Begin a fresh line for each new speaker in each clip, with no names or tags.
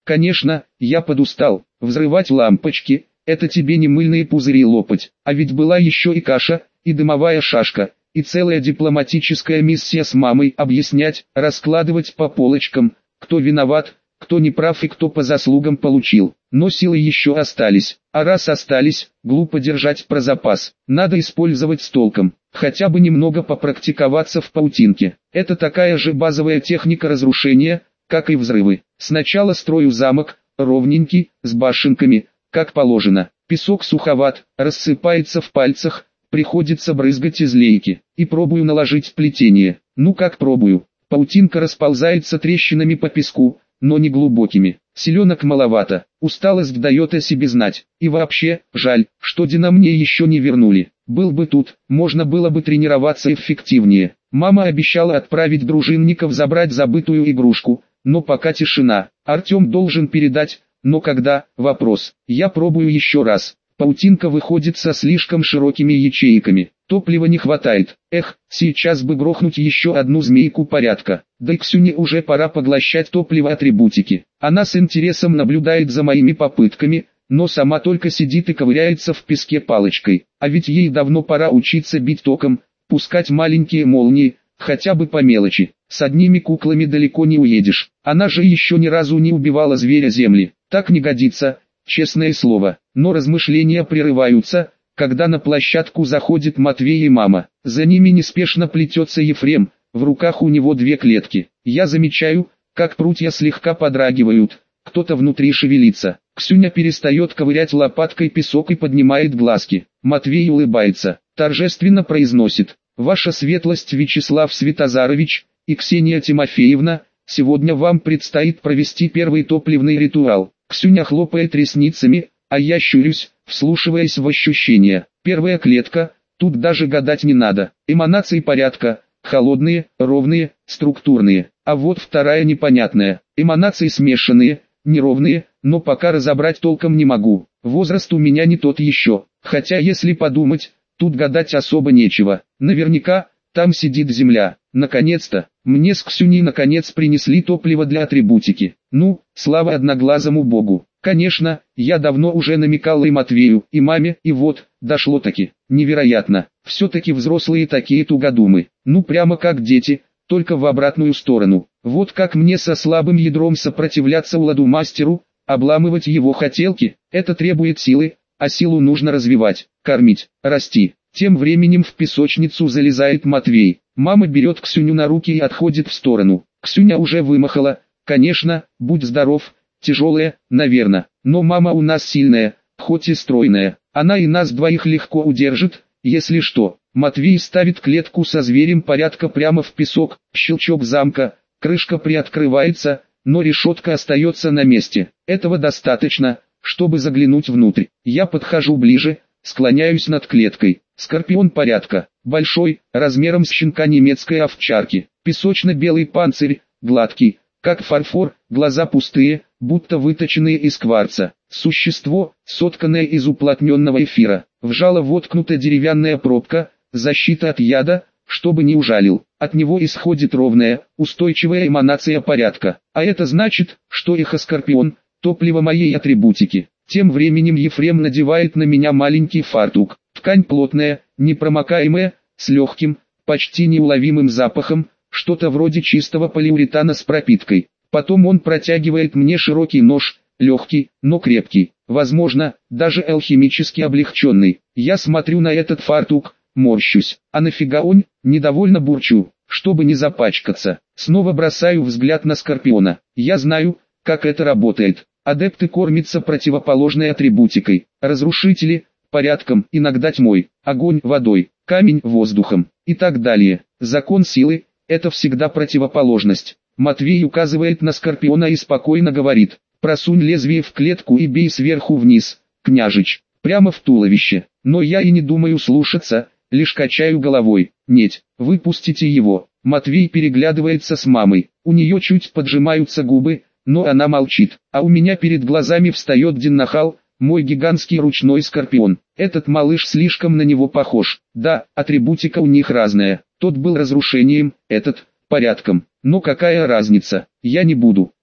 Конечно, я подустал. Взрывать лампочки – это тебе не мыльные пузыри лопать. А ведь была еще и каша, и дымовая шашка, и целая дипломатическая миссия с мамой объяснять, раскладывать по полочкам, кто виноват, кто не прав и кто по заслугам получил. Но силы еще остались, а раз остались, глупо держать про запас. Надо использовать с толком, хотя бы немного попрактиковаться в паутинке. Это такая же базовая техника разрушения, как и взрывы. Сначала строю замок, ровненький, с башенками, как положено. Песок суховат, рассыпается в пальцах, приходится брызгать из лейки. И пробую наложить плетение. Ну как пробую. Паутинка расползается трещинами по песку, но не глубокими. Селенок маловато, усталость дает о себе знать. И вообще, жаль, что Дина мне еще не вернули. Был бы тут, можно было бы тренироваться эффективнее. Мама обещала отправить дружинников забрать забытую игрушку, но пока тишина. Артем должен передать, но когда, вопрос. Я пробую еще раз. Паутинка выходит со слишком широкими ячейками. Топлива не хватает. Эх, сейчас бы грохнуть еще одну змейку порядка. Да и Ксюне уже пора поглощать топливо атрибутики. Она с интересом наблюдает за моими попытками, но сама только сидит и ковыряется в песке палочкой. А ведь ей давно пора учиться бить током, пускать маленькие молнии, хотя бы по мелочи. С одними куклами далеко не уедешь. Она же еще ни разу не убивала зверя земли. Так не годится, честное слово. Но размышления прерываются, когда на площадку заходит Матвей и мама. За ними неспешно плетется Ефрем, в руках у него 2 клетки. Я замечаю, как прутья слегка подрагивают, кто-то внутри шевелится. Ксюня перестает ковырять лопаткой песок и поднимает глазки. Матвей улыбается, торжественно произносит: «Ваша светлость Вячеслав Святозарович и Ксения Тимофеевна, сегодня вам предстоит провести первый топливный ритуал». Ксюня хлопает ресницами, а я щурюсь, вслушиваясь в ощущения. Первая клетка, тут даже гадать не надо. Эманации порядка, холодные, ровные, структурные. А вот вторая непонятная. Эманации смешанные, неровные, но пока разобрать толком не могу. Возраст у меня не тот еще. Хотя если подумать, тут гадать особо нечего. Наверняка, там сидит земля. Наконец-то, мне с Ксюней наконец принесли топливо для атрибутики. Ну, слава одноглазому богу. Конечно, я давно уже намекал и Матвею, и маме, и вот, дошло-таки. Невероятно, все-таки взрослые такие тугодумы. Ну прямо как дети, только в обратную сторону. Вот как мне со слабым ядром сопротивляться Уладу-мастеру, обламывать его хотелки, это требует силы, а силу нужно развивать, кормить, расти. Тем временем в песочницу залезает Матвей. Мама берет Ксюню на руки и отходит в сторону. Ксюня уже вымахала, конечно, будь здоров, тяжелая, наверное. Но мама у нас сильная, хоть и стройная. Она и нас двоих легко удержит, если что. Матвей ставит клетку со зверем порядка прямо в песок, щелчок замка, крышка приоткрывается, но решетка остается на месте. Этого достаточно, чтобы заглянуть внутрь. Я подхожу ближе, склоняюсь над клеткой. Скорпион порядка, большой, размером с щенка немецкой овчарки. Песочно-белый панцирь, гладкий, как фарфор, глаза пустые, будто выточенные из кварца. Существо, сотканное из уплотненного эфира. В жало воткнута деревянная пробка, защита от яда, чтобы не ужалил. От него исходит ровная, устойчивая эманация порядка. А это значит, что эхоскорпион – топливо моей атрибутики. Тем временем Ефрем надевает на меня маленький фартук. Ткань плотная, непромокаемая, с легким, почти неуловимым запахом, что-то вроде чистого полиуретана с пропиткой. Потом он протягивает мне широкий нож, легкий, но крепкий, возможно, даже алхимически облегченный. Я смотрю на этот фартук, морщусь. А нафига он? Недовольно бурчу, чтобы не запачкаться. Снова бросаю взгляд на Скорпиона. Я знаю, как это работает. Адепты кормятся противоположной атрибутикой. Разрушители – порядком, иногда тьмой, огонь – водой, камень – воздухом и так далее. Закон силы – это всегда противоположность. Матвей указывает на Скорпиона и спокойно говорит: «Просунь лезвие в клетку и бей сверху вниз, княжич, прямо в туловище». Но я и не думаю слушаться, лишь качаю головой. «Нет, выпустите его». Матвей переглядывается с мамой. У нее чуть поджимаются губы, но она молчит. А у меня перед глазами встает Диннахал, мой гигантский ручной скорпион. Этот малыш слишком на него похож. Да, атрибутика у них разная. Тот был разрушением, этот – порядком. Но какая разница? Я не буду.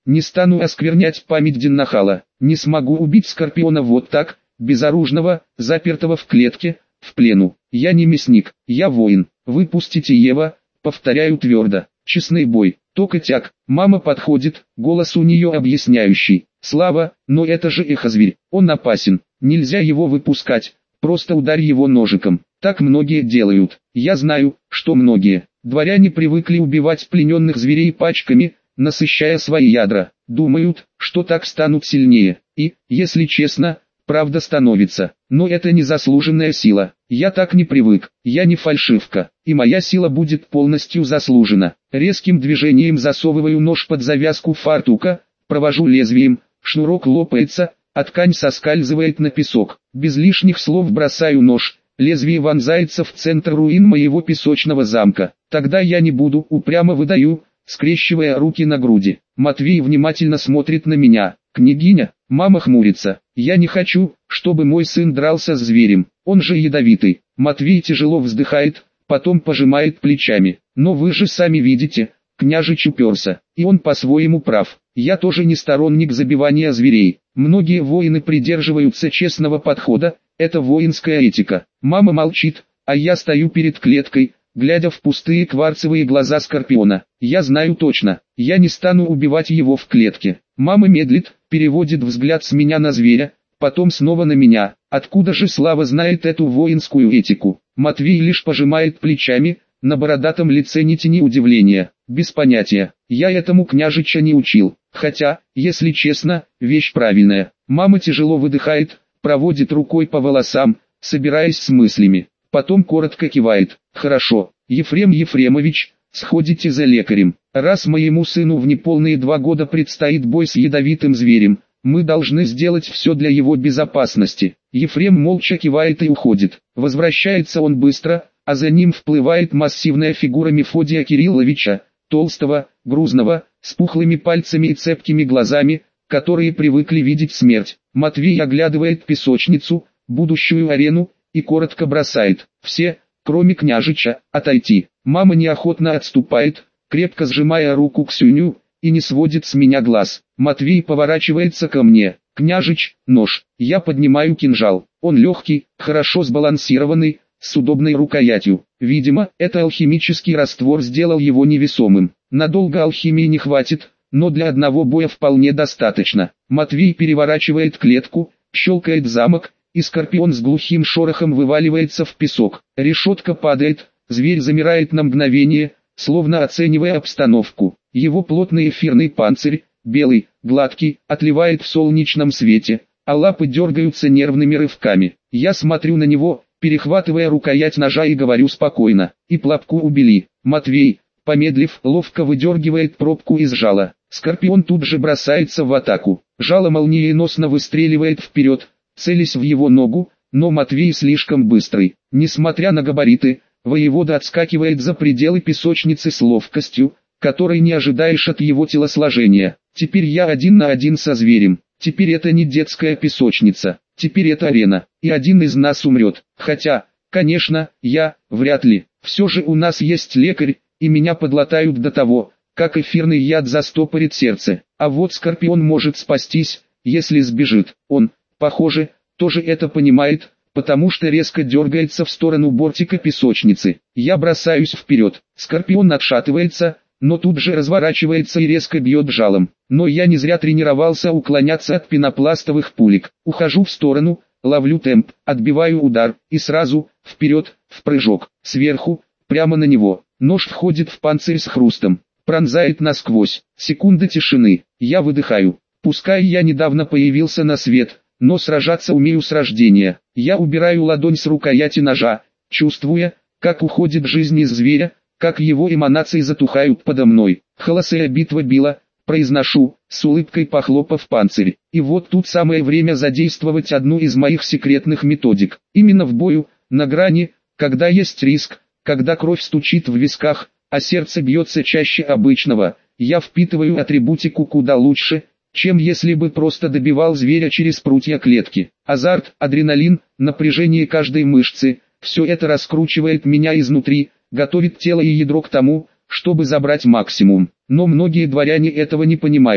Не стану осквернять память Деннахала. Не смогу убить Скорпиона вот так, безоружного, запертого в клетке, в плену. Я не мясник, я воин. Выпустите Ева, повторяю твердо. Честный бой, ток-тяк. Мама подходит, голос у нее объясняющий. Слава, но это же эхозверь, он опасен, нельзя его выпускать, просто ударь его ножиком. Так многие делают. Я знаю, что многие. Дворяне привыкли убивать плененных зверей пачками, насыщая свои ядра. Думают, что так станут сильнее. И, если честно, правда становится. Но это незаслуженная сила. Я так не привык. Я не фальшивка. И моя сила будет полностью заслужена. Резким движением засовываю нож под завязку фартука, провожу лезвием, шнурок лопается, а ткань соскальзывает на песок. Без лишних слов бросаю нож. Лезвие вонзается в центр руин моего песочного замка. Тогда я не буду, упрямо выдаю, скрещивая руки на груди. Матвей внимательно смотрит на меня. Княгиня, мама хмурится. Я не хочу, чтобы мой сын дрался с зверем. Он же ядовитый. Матвей тяжело вздыхает, потом пожимает плечами. Но вы же сами видите, княжич уперся. И он по-своему прав. Я тоже не сторонник забивания зверей. Многие воины придерживаются честного подхода. Это воинская этика. Мама молчит, а я стою перед клеткой, глядя в пустые кварцевые глаза Скорпиона. Я знаю точно, я не стану убивать его в клетке. Мама медлит, переводит взгляд с меня на зверя, потом снова на меня. Откуда же Слава знает эту воинскую этику? Матвей лишь пожимает плечами, на бородатом лице ни тени удивления. Без понятия, я этому княжича не учил. Хотя, если честно, вещь правильная. Мама тяжело выдыхает, проводит рукой по волосам, собираясь с мыслями. Потом коротко кивает. Хорошо, Ефрем Ефремович, сходите за лекарем. Раз моему сыну в неполные 2 года предстоит бой с ядовитым зверем, мы должны сделать все для его безопасности. Ефрем молча кивает и уходит. Возвращается он быстро, а за ним вплывает массивная фигура Мефодия Кирилловича, толстого, грузного, с пухлыми пальцами и цепкими глазами, которые привыкли видеть смерть. Матвей оглядывает песочницу, будущую арену, и коротко бросает: все, кроме княжича, отойти. Мама неохотно отступает, крепко сжимая руку Ксюню, и не сводит с меня глаз. Матвей поворачивается ко мне. Княжич, нож. Я поднимаю кинжал. Он легкий, хорошо сбалансированный, с удобной рукоятью. Видимо, это алхимический раствор сделал его невесомым. Надолго алхимии не хватит, но для одного боя вполне достаточно. Матвей переворачивает клетку, щелкает замок, и Скорпион с глухим шорохом вываливается в песок. Решетка падает, зверь замирает на мгновение, словно оценивая обстановку. Его плотный эфирный панцирь, белый, гладкий, отливает в солнечном свете, а лапы дергаются нервными рывками. Я смотрю на него, перехватывая рукоять ножа, и говорю спокойно: и плапку убили. Матвей, помедлив, ловко выдергивает пробку из жала. Скорпион тут же бросается в атаку. Жало молниеносно выстреливает вперед, целясь в его ногу, но Матвей слишком быстрый. Несмотря на габариты, воевода отскакивает за пределы песочницы с ловкостью, которой не ожидаешь от его телосложения. Теперь я 1 на 1 со зверем. Теперь это не детская песочница. Теперь это арена. И один из нас умрет. Хотя, конечно, вряд ли. Все же у нас есть лекарь, и меня подлатают до того, как эфирный яд застопорит сердце. А вот Скорпион может спастись, если сбежит. Он, похоже, тоже это понимает, потому что резко дергается в сторону бортика песочницы. Я бросаюсь вперед. Скорпион отшатывается, но тут же разворачивается и резко бьет жалом. Но я не зря тренировался уклоняться от пенопластовых пулек. Ухожу в сторону, ловлю темп, отбиваю удар, и сразу, вперед, в прыжок, сверху, прямо на него. Нож входит в панцирь с хрустом, пронзает насквозь. Секунда тишины. Я выдыхаю. Пускай я недавно появился на свет, но сражаться умею с рождения. Я убираю ладонь с рукояти ножа, чувствуя, как уходит жизнь из зверя, как его эманации затухают подо мной. Холосая битва била, произношу, с улыбкой похлопав панцирь. И вот тут самое время задействовать одну из моих секретных методик. Именно в бою, на грани, когда есть риск, когда кровь стучит в висках, а сердце бьется чаще обычного, я впитываю атрибутику куда лучше, чем если бы просто добивал зверя через прутья клетки. Азарт, адреналин, напряжение каждой мышцы – все это раскручивает меня изнутри, готовит тело и ядро к тому, чтобы забрать максимум. Но многие дворяне этого не понимают.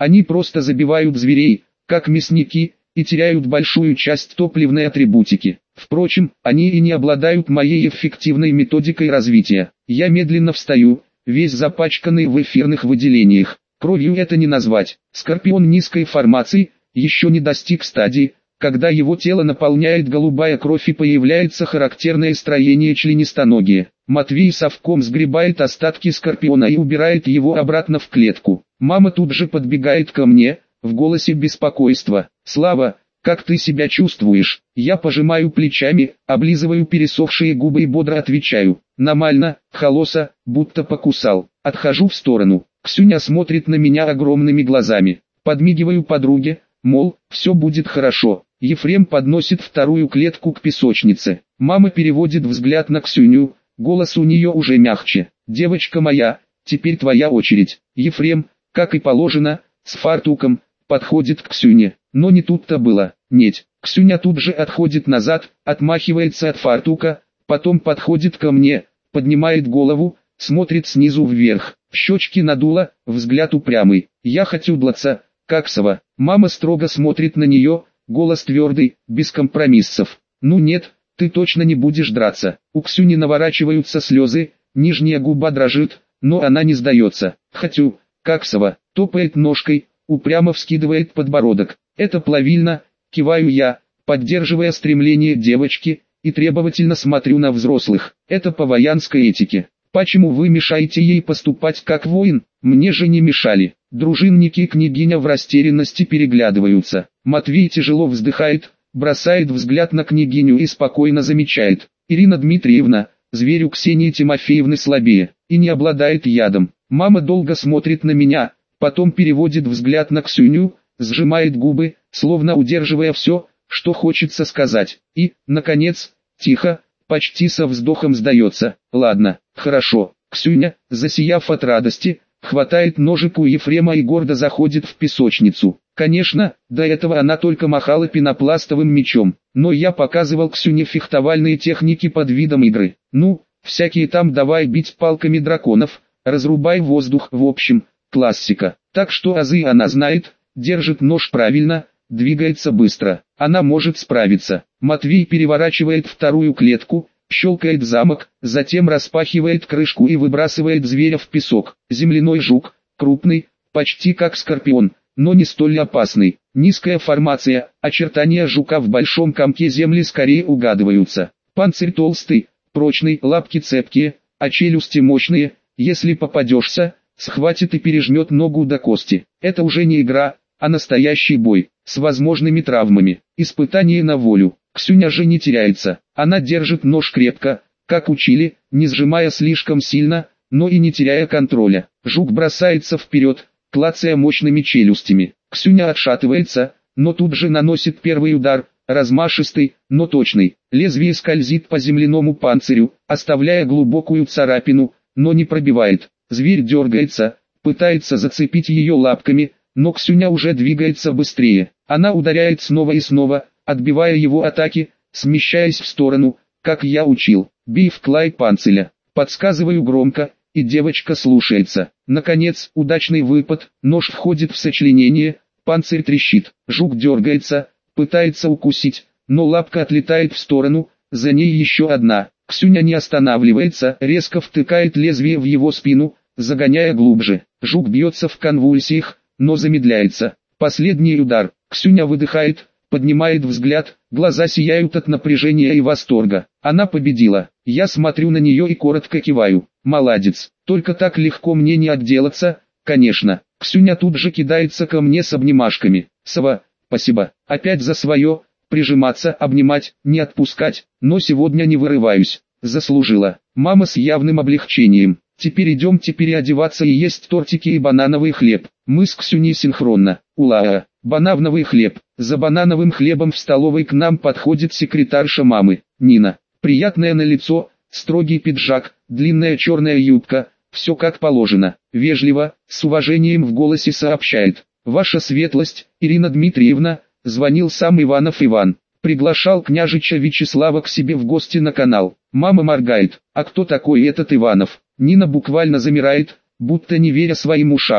Они просто забивают зверей, как мясники, и теряют большую часть топливной атрибутики. Впрочем, они и не обладают моей эффективной методикой развития. Я медленно встаю, весь запачканный в эфирных выделениях. Кровью это не назвать. Скорпион низкой формации еще не достиг стадии, когда его тело наполняет голубая кровь и появляется характерное строение членистоногие. Матвей совком сгребает остатки скорпиона и убирает его обратно в клетку. Мама тут же подбегает ко мне, в голосе беспокойства. «Слава, как ты себя чувствуешь?» Я пожимаю плечами, облизываю пересохшие губы и бодро отвечаю. «Нормально, холоса, будто покусал». Отхожу в сторону. Ксюня смотрит на меня огромными глазами. Подмигиваю подруге, мол, все будет хорошо. Ефрем подносит вторую клетку к песочнице. Мама переводит взгляд на Ксюню, голос у нее уже мягче. «Девочка моя, теперь твоя очередь». Ефрем, как и положено, с фартуком, подходит к Ксюне. Но не тут-то было. Нет, Ксюня тут же отходит назад, отмахивается от фартука, потом подходит ко мне, поднимает голову, смотрит снизу вверх. Щечки надула, взгляд упрямый. Я хочу длаться, как сова. Мама строго смотрит на нее, голос твердый, без компромиссов. «Ну нет, ты точно не будешь драться». У Ксюни наворачиваются слезы, нижняя губа дрожит, но она не сдается. «Хочу, как сова», топает ножкой, упрямо вскидывает подбородок. «Это плавильно», киваю я, поддерживая стремление девочки, и требовательно смотрю на взрослых. «Это по воянской этике. Почему вы мешаете ей поступать как воин? Мне же не мешали». Дружинники и княгиня в растерянности переглядываются. Матвей тяжело вздыхает, бросает взгляд на княгиню и спокойно замечает. «Ирина Дмитриевна, зверь у Ксении Тимофеевны слабее, и не обладает ядом». Мама долго смотрит на меня, потом переводит взгляд на Ксюню, сжимает губы, словно удерживая все, что хочется сказать. И, наконец, тихо, почти со вздохом сдается: «Ладно, хорошо». Ксюня, засияв от радости, хватает ножик у Ефрема и гордо заходит в песочницу. Конечно, до этого она только махала пенопластовым мечом, но я показывал Ксюне фехтовальные техники под видом игры. Ну, всякие там «давай бить палками драконов», «разрубай воздух», в общем, классика. Так что азы она знает, держит нож правильно, двигается быстро. Она может справиться. Матвей переворачивает вторую клетку, щелкает замок, затем распахивает крышку и выбрасывает зверя в песок. Земляной жук, крупный, почти как скорпион, но не столь опасный. Низкая формация, очертания жука в большом комке земли скорее угадываются. Панцирь толстый, прочный, лапки цепкие, а челюсти мощные. Если попадешься, схватит и пережмет ногу до кости. Это уже не игра, а настоящий бой, с возможными травмами. Испытание на волю. Ксюня же не теряется. Она держит нож крепко, как учили, не сжимая слишком сильно, но и не теряя контроля. Жук бросается вперед, клацая мощными челюстями. Ксюня отшатывается, но тут же наносит первый удар, размашистый, но точный. Лезвие скользит по земляному панцирю, оставляя глубокую царапину, но не пробивает. Зверь дергается, пытается зацепить ее лапками, но Ксюня уже двигается быстрее. Она ударяет снова и снова, отбивая его атаки, смещаясь в сторону, как я учил. «Бей в край панциря». Подсказываю громко, и девочка слушается. Наконец, удачный выпад, нож входит в сочленение, панцирь трещит. Жук дергается, пытается укусить, но лапка отлетает в сторону, за ней еще одна. Ксюня не останавливается, резко втыкает лезвие в его спину, загоняя глубже. Жук бьется в конвульсиях, но замедляется. Последний удар. Ксюня выдыхает, поднимает взгляд, глаза сияют от напряжения и восторга. Она победила. Я смотрю на нее и коротко киваю. Молодец. Только так легко мне не отделаться, конечно. Ксюня тут же кидается ко мне с обнимашками. «Сова, спасибо. Опять за свое. Прижиматься, обнимать, не отпускать. Но сегодня не вырываюсь. Заслужила». Мама с явным облегчением. «Теперь идемте переодеваться и есть тортики и банановый хлеб». Мы с Ксюней синхронно. «Ула! Банановый хлеб». За банановым хлебом в столовой к нам подходит секретарша мамы, Нина. Приятная на лицо, строгий пиджак, длинная черная юбка, все как положено. Вежливо, с уважением в голосе сообщает: «Ваша светлость, Ирина Дмитриевна, звонил сам Иванов Иван. Приглашал княжича Вячеслава к себе в гости на канал». Мама моргает. «А кто такой этот Иванов?» Нина буквально замирает, будто не веря своим ушам.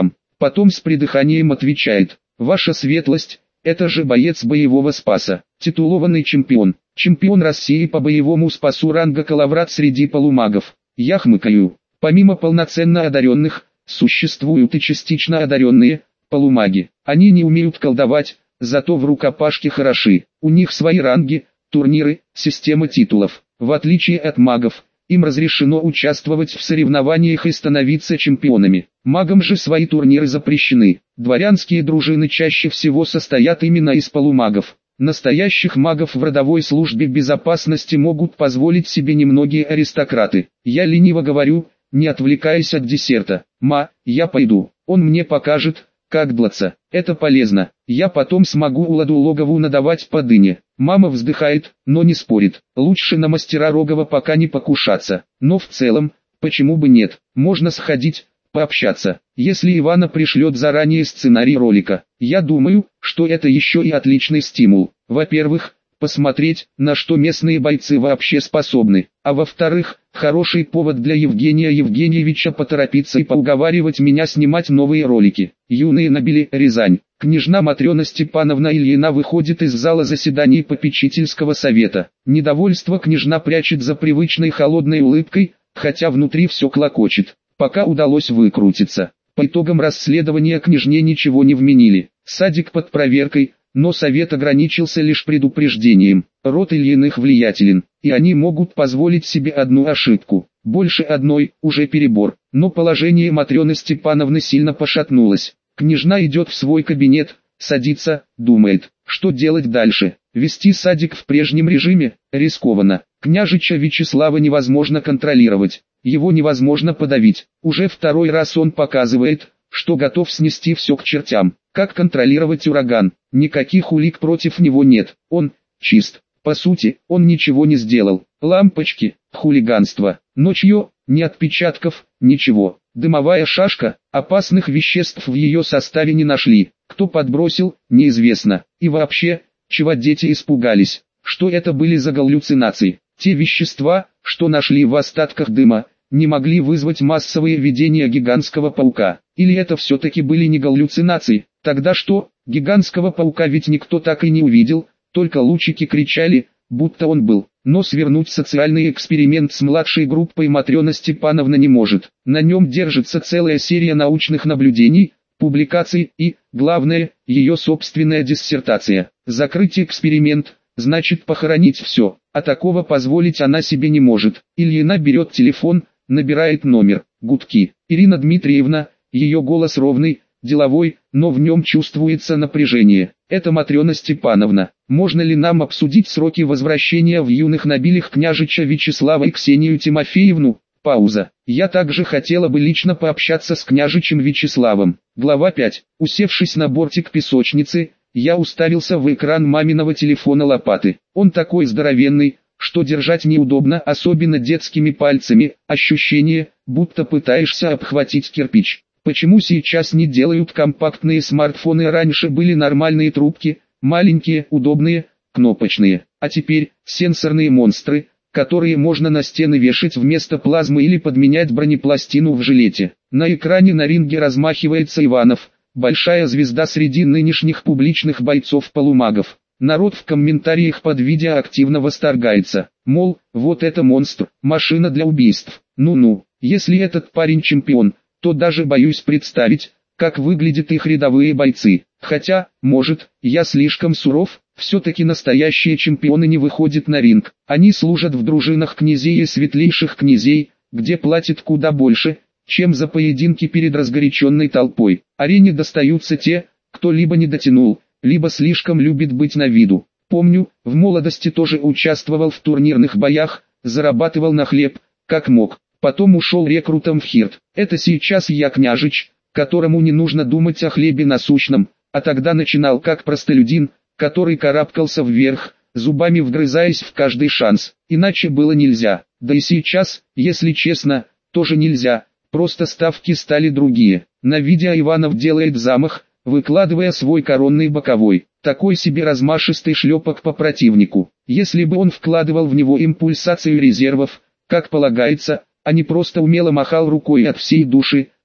Потом с придыханием отвечает: «Ваша светлость, это же боец боевого спаса, титулованный чемпион, чемпион России по боевому спасу ранга Калаврат среди полумагов». Я хмыкаю. Помимо полноценно одаренных, существуют и частично одаренные, полумаги. Они не умеют колдовать, зато в рукопашке хороши. У них свои ранги, турниры, система титулов. В отличие от магов, им разрешено участвовать в соревнованиях и становиться чемпионами. Магам же свои турниры запрещены. Дворянские дружины чаще всего состоят именно из полумагов. Настоящих магов в родовой службе безопасности могут позволить себе немногие аристократы. Я лениво говорю, не отвлекаясь от десерта: я пойду, он мне покажет, как длаться. Это полезно, я потом смогу Уладу Логову надавать по дыне. Мама вздыхает, но не спорит. Лучше на мастера Рогова пока не покушаться. Но в целом, почему бы нет, можно сходить, пообщаться. Если Ивана пришлет заранее сценарий ролика, я думаю, что это еще и отличный стимул. Во-первых, посмотреть, на что местные бойцы вообще способны, а во-вторых, хороший повод для Евгения Евгеньевича поторопиться и поуговаривать меня снимать новые ролики. Юные Набели, Рязань. Княжна Матрена Степановна Ильина выходит из зала заседаний попечительского совета. Недовольство княжна прячет за привычной холодной улыбкой, хотя внутри все клокочет. Пока удалось выкрутиться. По итогам расследования княжне ничего не вменили. Садик под проверкой, но совет ограничился лишь предупреждением. Род Ильиных влиятелен, и они могут позволить себе одну ошибку. Больше одной, уже перебор. Но положение Матрены Степановны сильно пошатнулось. Княжна идет в свой кабинет, садится, думает, что делать дальше. Вести садик в прежнем режиме рискованно. Княжича Вячеслава невозможно контролировать, его невозможно подавить. Уже второй раз он показывает, что готов снести все к чертям. Как контролировать ураган? Никаких улик против него нет, он чист. По сути, он ничего не сделал. Лампочки, хулиганство, ночью, ни отпечатков, ничего. Дымовая шашка, опасных веществ в ее составе не нашли. Кто подбросил, неизвестно. И вообще, чего дети испугались? Что это были за галлюцинации? Те вещества, что нашли в остатках дыма, не могли вызвать массовые видения гигантского паука. Или это все-таки были не галлюцинации? Тогда что? Гигантского паука ведь никто так и не увидел, только лучики кричали, будто он был. Но свернуть социальный эксперимент с младшей группой Матрена Степановна не может. На нем держится целая серия научных наблюдений, публикаций и, главное, ее собственная диссертация. Закрыть эксперимент, значит похоронить все, а такого позволить она себе не может. Ильина берет телефон, набирает номер. Гудки. Ирина Дмитриевна, ее голос ровный, деловой, но в нем чувствуется напряжение. Это Матрена Степановна. Можно ли нам обсудить сроки возвращения в Юных Набелях княжича Вячеслава и Ксению Тимофеевну? Пауза. Я также хотела бы лично пообщаться с княжичем Вячеславом. Глава 5. Усевшись на бортик песочницы, я уставился в экран маминого телефона лопаты. Он такой здоровенный, что держать неудобно, особенно детскими пальцами. Ощущение, будто пытаешься обхватить кирпич. Почему сейчас не делают компактные смартфоны? Раньше были нормальные трубки, маленькие, удобные, кнопочные. А теперь сенсорные монстры, которые можно на стены вешать вместо плазмы или подменять бронепластину в жилете. На экране на ринге размахивается Иванов, большая звезда среди нынешних публичных бойцов-полумагов. Народ в комментариях под видео активно восторгается. Мол, вот это монстр, машина для убийств. Ну-ну, если этот парень чемпион, то даже боюсь представить, как выглядят их рядовые бойцы. Хотя, может, я слишком суров, все-таки настоящие чемпионы не выходят на ринг. Они служат в дружинах князей и светлейших князей, где платят куда больше, чем за поединки перед разгоряченной толпой. Арене достаются те, кто либо не дотянул, либо слишком любит быть на виду. Помню, в молодости тоже участвовал в турнирных боях, зарабатывал на хлеб, как мог. Потом ушел рекрутом в Хирт. Это сейчас я княжич, которому не нужно думать о хлебе насущном, а тогда начинал как простолюдин, который карабкался вверх, зубами вгрызаясь в каждый шанс. Иначе было нельзя. Да и сейчас, если честно, тоже нельзя, просто ставки стали другие. На видео Иванов делает замах, выкладывая свой коронный боковой. Такой себе размашистый шлепок по противнику. Если бы он вкладывал в него импульсацию резервов, как полагается, а не просто умело махал рукой от всей души,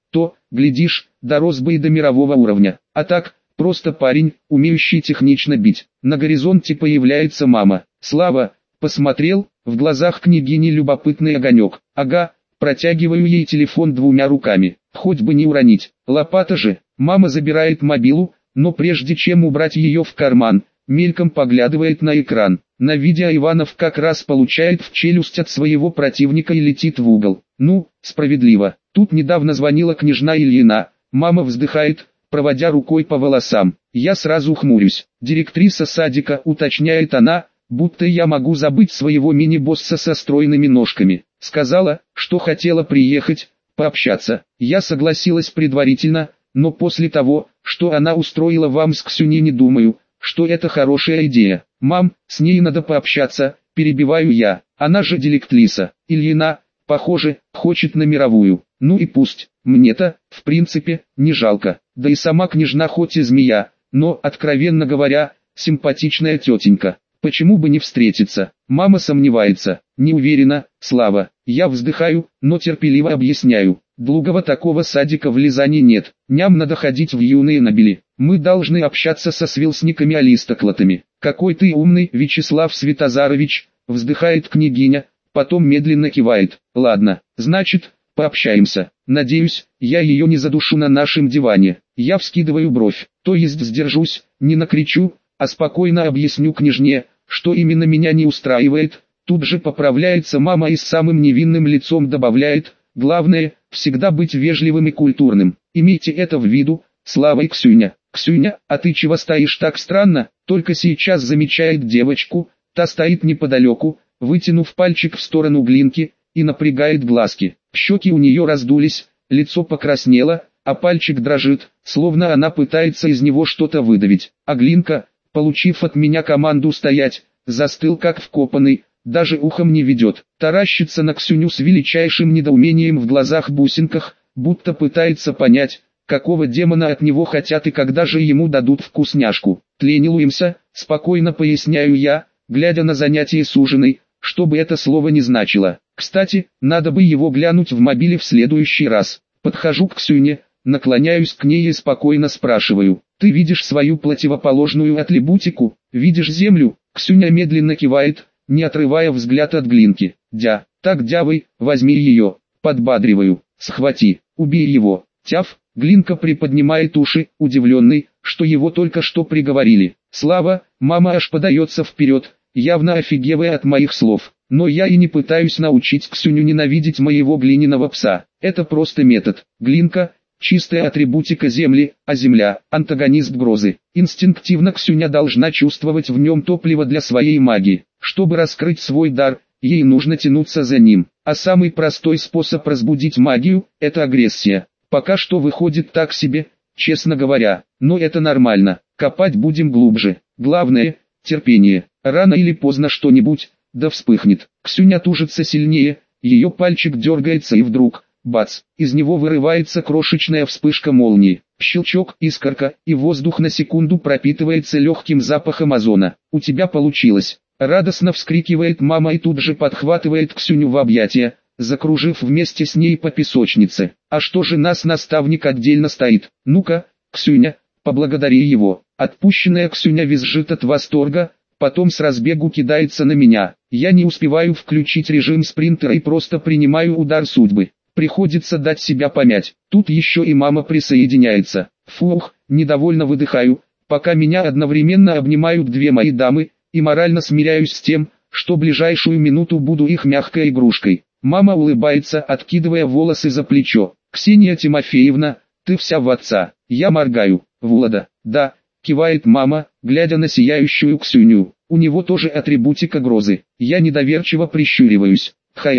то, глядишь, дорос бы и до мирового уровня. А так, просто парень, умеющий технично бить. На горизонте появляется мама. Слава, посмотрел, в глазах княгини любопытный огонек. Ага, протягиваю ей телефон двумя руками. Хоть бы не уронить. Лопата же. Мама забирает мобилу, но прежде чем убрать ее в карман, мельком поглядывает на экран. На видео Иванов как раз получает в челюсть от своего противника и летит в угол. Ну, справедливо. Тут недавно звонила княжна Ильина. Мама вздыхает, проводя рукой по волосам. Я сразу хмурюсь. Директриса садика, уточняет она, будто я могу забыть своего мини-босса со стройными ножками. Сказала, что хотела приехать, пообщаться. Я согласилась предварительно, но после того, что она устроила вам с Ксюней, не думаю, что это хорошая идея. Мам, с ней надо пообщаться, перебиваю я. Она же директриса. Ильина, похоже, хочет на мировую. Ну и пусть. Мне-то, в принципе, не жалко. Да и сама княжна хоть и змея, но, откровенно говоря, симпатичная тетенька. Почему бы не встретиться? Мама сомневается. Не уверена, Слава. Я вздыхаю, но терпеливо объясняю. Другого такого садика в Рязани нет. Ням надо ходить в юные набели. Мы должны общаться со сверстниками-аристоклатами. Какой ты умный, Вячеслав Святозарович, вздыхает княгиня, потом медленно кивает. Ладно, значит, пообщаемся. Надеюсь, я ее не задушу на нашем диване. Я вскидываю бровь, то есть сдержусь, не накричу, а спокойно объясню княжне, что именно меня не устраивает. Тут же поправляется мама и с самым невинным лицом добавляет: главное, всегда быть вежливым и культурным. Имейте это в виду, Слава и Ксюня. Ксюня, а ты чего стоишь так странно? Только сейчас замечает девочку, та стоит неподалеку, вытянув пальчик в сторону Глинки, и напрягает глазки. Щеки у нее раздулись, лицо покраснело, а пальчик дрожит, словно она пытается из него что-то выдавить. А Глинка, получив от меня команду стоять, застыл как вкопанный, даже ухом не ведет. Таращится на Ксюню с величайшим недоумением в глазах-бусинках, будто пытается понять, какого демона от него хотят и когда же ему дадут вкусняшку. Тренируемся, спокойно поясняю я, глядя на занятие с ужиной, что бы это слово ни значило. Кстати, надо бы его глянуть в мобиле в следующий раз. Подхожу к Ксюне, наклоняюсь к ней и спокойно спрашиваю: ты видишь свою противоположную атрибутику? Видишь землю? Ксюня медленно кивает, не отрывая взгляд от Глинки. Дя, так дявой, возьми ее, подбадриваю, схвати, убей его, тяф. Глинка приподнимает уши, удивленный, что его только что приговорили. Слава, мама аж подается вперед, явно офигевая от моих слов. Но я и не пытаюсь научить Ксюню ненавидеть моего глиняного пса. Это просто метод. Глинка – чистая атрибутика земли, а земля – антагонист грозы. Инстинктивно Ксюня должна чувствовать в нем топливо для своей магии. Чтобы раскрыть свой дар, ей нужно тянуться за ним. А самый простой способ разбудить магию – это агрессия. Пока что выходит так себе, честно говоря, но это нормально. Копать будем глубже. Главное – терпение. Рано или поздно что-нибудь, да вспыхнет. Ксюня тужится сильнее, ее пальчик дергается и вдруг, бац, из него вырывается крошечная вспышка молнии. Щелчок, искорка, и воздух на секунду пропитывается легким запахом озона. У тебя получилось. Радостно вскрикивает мама и тут же подхватывает Ксюню в объятия, закружив вместе с ней по песочнице. А что же нас наставник отдельно стоит? Ну-ка, Ксюня, поблагодари его. Отпущенная Ксюня визжит от восторга, потом с разбегу кидается на меня. Я не успеваю включить режим спринтера и просто принимаю удар судьбы. Приходится дать себя помять. Тут еще и мама присоединяется. Фух, недовольно выдыхаю, пока меня одновременно обнимают две мои дамы, и морально смиряюсь с тем, что ближайшую минуту буду их мягкой игрушкой. Мама улыбается, откидывая волосы за плечо. «Ксения Тимофеевна, ты вся в отца». Я моргаю. «Влада, да», кивает мама, глядя на сияющую Ксюню. У него тоже атрибутика грозы. Я недоверчиво прищуриваюсь.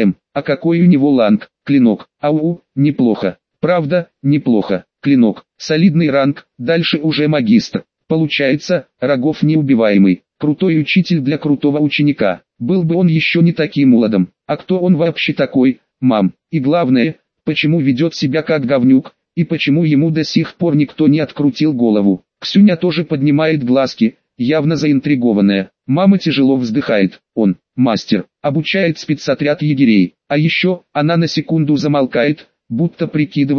А какой у него ранг? Клинок. Ау, неплохо. Правда, неплохо. Клинок. Солидный ранг, дальше уже магистр. Получается, Рогов неубиваемый. Крутой учитель для крутого ученика. Был бы он еще не таким молодым. А кто он вообще такой, мам? И главное, почему ведет себя как говнюк, и почему ему до сих пор никто не открутил голову? Ксюня тоже поднимает глазки, явно заинтригованная. Мама тяжело вздыхает. Он, мастер, обучает спецотряд егерей. А еще, она на секунду замолкает, будто прикидывает,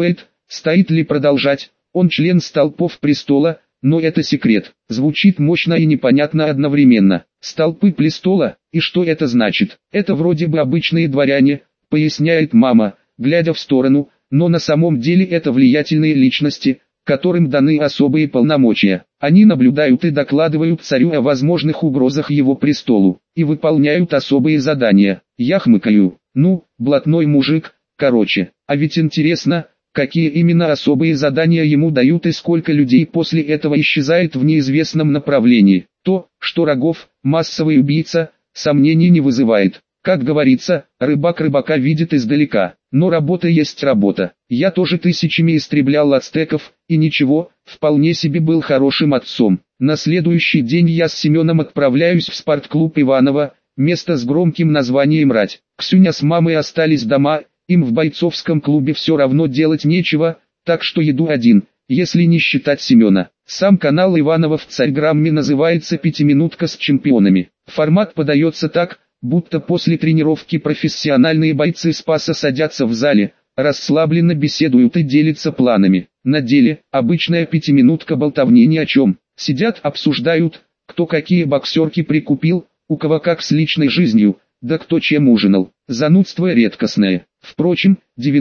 Стоит ли продолжать? Он член столпов престола, но это секрет. Звучит мощно и непонятно одновременно. Столпы престола, и что это значит? Это вроде бы обычные дворяне, поясняет мама, глядя в сторону, но на самом деле это влиятельные личности, которым даны особые полномочия. Они наблюдают и докладывают царю о возможных угрозах его престолу, и выполняют особые задания. Я хмыкаю. Ну, блатной мужик, короче. А ведь интересно, какие именно особые задания ему дают и сколько людей после этого исчезает в неизвестном направлении. То, что Рогов, массовый убийца, сомнений не вызывает. Как говорится, рыбак рыбака видит издалека. Но работа есть работа. Я тоже тысячами истреблял ацтеков, и ничего, вполне себе был хорошим отцом. На следующий день я с Семеном отправляюсь в спортклуб Иваново, место с громким названием «Рать». Ксюня с мамой остались дома, им в бойцовском клубе все равно делать нечего, так что еду один, если не считать Семена. Сам канал Иваново в Царьграмме называется «Пятиминутка с чемпионами». Формат подается так, будто после тренировки профессиональные бойцы Спаса садятся в зале, расслабленно беседуют и делятся планами. На деле, обычная пятиминутка болтовни ни о чем. Сидят, обсуждают, кто какие боксерки прикупил, у кого как с личной жизнью, да кто чем ужинал. Занудство редкостное. Впрочем,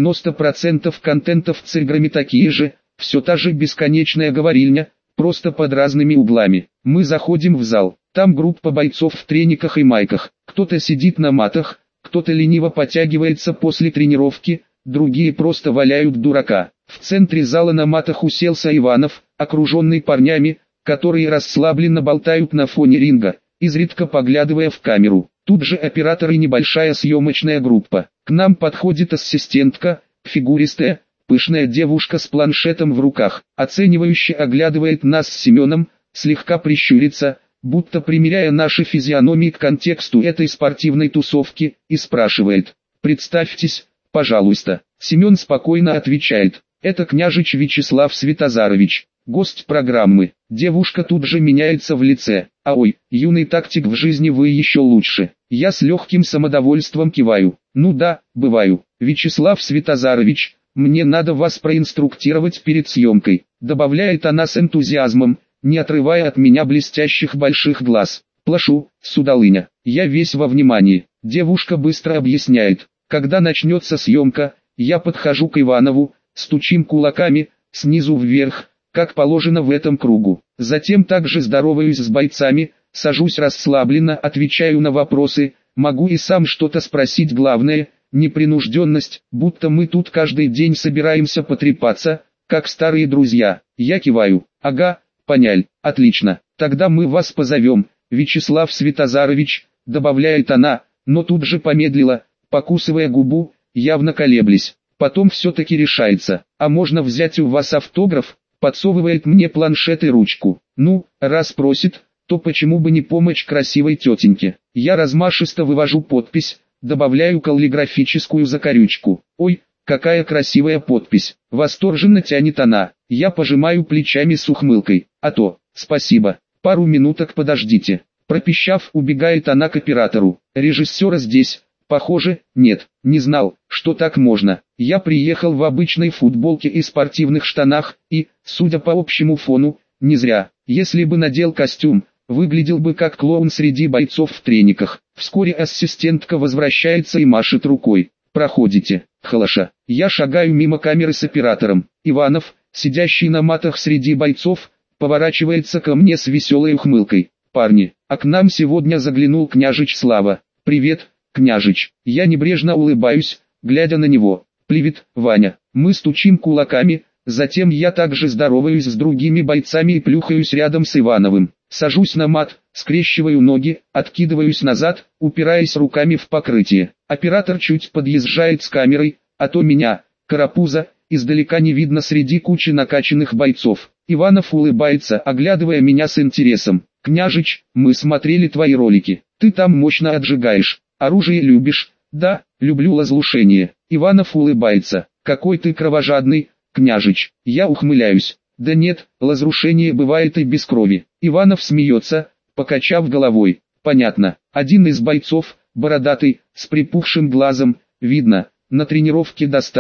90% контента в Царьграме такие же, все та же бесконечная говорильня, просто под разными углами. Мы заходим в зал. Там группа бойцов в трениках и майках. Кто-то сидит на матах, кто-то лениво подтягивается после тренировки, другие просто валяют дурака. В центре зала на матах уселся Иванов, окруженный парнями, которые расслабленно болтают на фоне ринга, изредка поглядывая в камеру. Тут же оператор и небольшая съемочная группа. К нам подходит ассистентка, фигуристая, пышная девушка с планшетом в руках, оценивающе оглядывает нас с Семеном, слегка прищурится, будто примеряя наши физиономии к контексту этой спортивной тусовки, и спрашивает: «Представьтесь, пожалуйста». Семен спокойно отвечает: «Это княжич Вячеслав Святозарович, гость программы». Девушка тут же меняется в лице: «А ой, юный тактик, в жизни вы еще лучше». Я с легким самодовольством киваю: «Ну да, бываю. Вячеслав Святозарович, мне надо вас проинструктировать перед съемкой», добавляет она с энтузиазмом, не отрывая от меня блестящих больших глаз. «Плашу, судалыня, я весь во внимании». Девушка быстро объясняет: «Когда начнется съемка, я подхожу к Иванову, стучим кулаками, снизу вверх, как положено в этом кругу. Затем также здороваюсь с бойцами, сажусь расслабленно, отвечаю на вопросы, могу и сам что-то спросить, главное, непринужденность, будто мы тут каждый день собираемся потрепаться, как старые друзья». Я киваю: «Ага, понял, отлично, тогда мы вас позовем, Вячеслав Святозарович», добавляет она, но тут же помедлила, покусывая губу, явно колеблясь. Потом все-таки решается: «А можно взять у вас автограф?» Подсовывает мне планшет и ручку. Ну, раз просит, то почему бы не помочь красивой тетеньке? Я размашисто вывожу подпись, добавляю каллиграфическую закорючку. «Ой, какая красивая подпись!» Восторженно тянет она. Я пожимаю плечами с ухмылкой: «А то, спасибо, пару минуток подождите». Пропищав, убегает она к оператору. Режиссера здесь, похоже, нет. Не знал, что так можно. Я приехал в обычной футболке и спортивных штанах, и, судя по общему фону, не зря. Если бы надел костюм, выглядел бы как клоун среди бойцов в трениках. Вскоре ассистентка возвращается и машет рукой: «Проходите, халаша». Я шагаю мимо камеры с оператором. Иванов, сидящий на матах среди бойцов, поворачивается ко мне с веселой ухмылкой: «Парни, а к нам сегодня заглянул княжич Слава». «Привет, княжич». Я небрежно улыбаюсь, глядя на него. «Привет, Ваня». Мы стучим кулаками, затем я также здороваюсь с другими бойцами и плюхаюсь рядом с Ивановым. Сажусь на мат, скрещиваю ноги, откидываюсь назад, упираясь руками в покрытие. Оператор чуть подъезжает с камерой, а то меня, карапуза, издалека не видно среди кучи накачанных бойцов. Иванов улыбается, оглядывая меня с интересом. «Княжич, мы смотрели твои ролики. Ты там мощно отжигаешь. Оружие любишь?» «Да, люблю лазлушение». Иванов улыбается. «Какой ты кровожадный, княжич». Я ухмыляюсь. «Да нет, лазрушение бывает и без крови». Иванов смеется, покачав головой. «Понятно». Один из бойцов, бородатый, с припухшим глазом, видно, на тренировке досталось,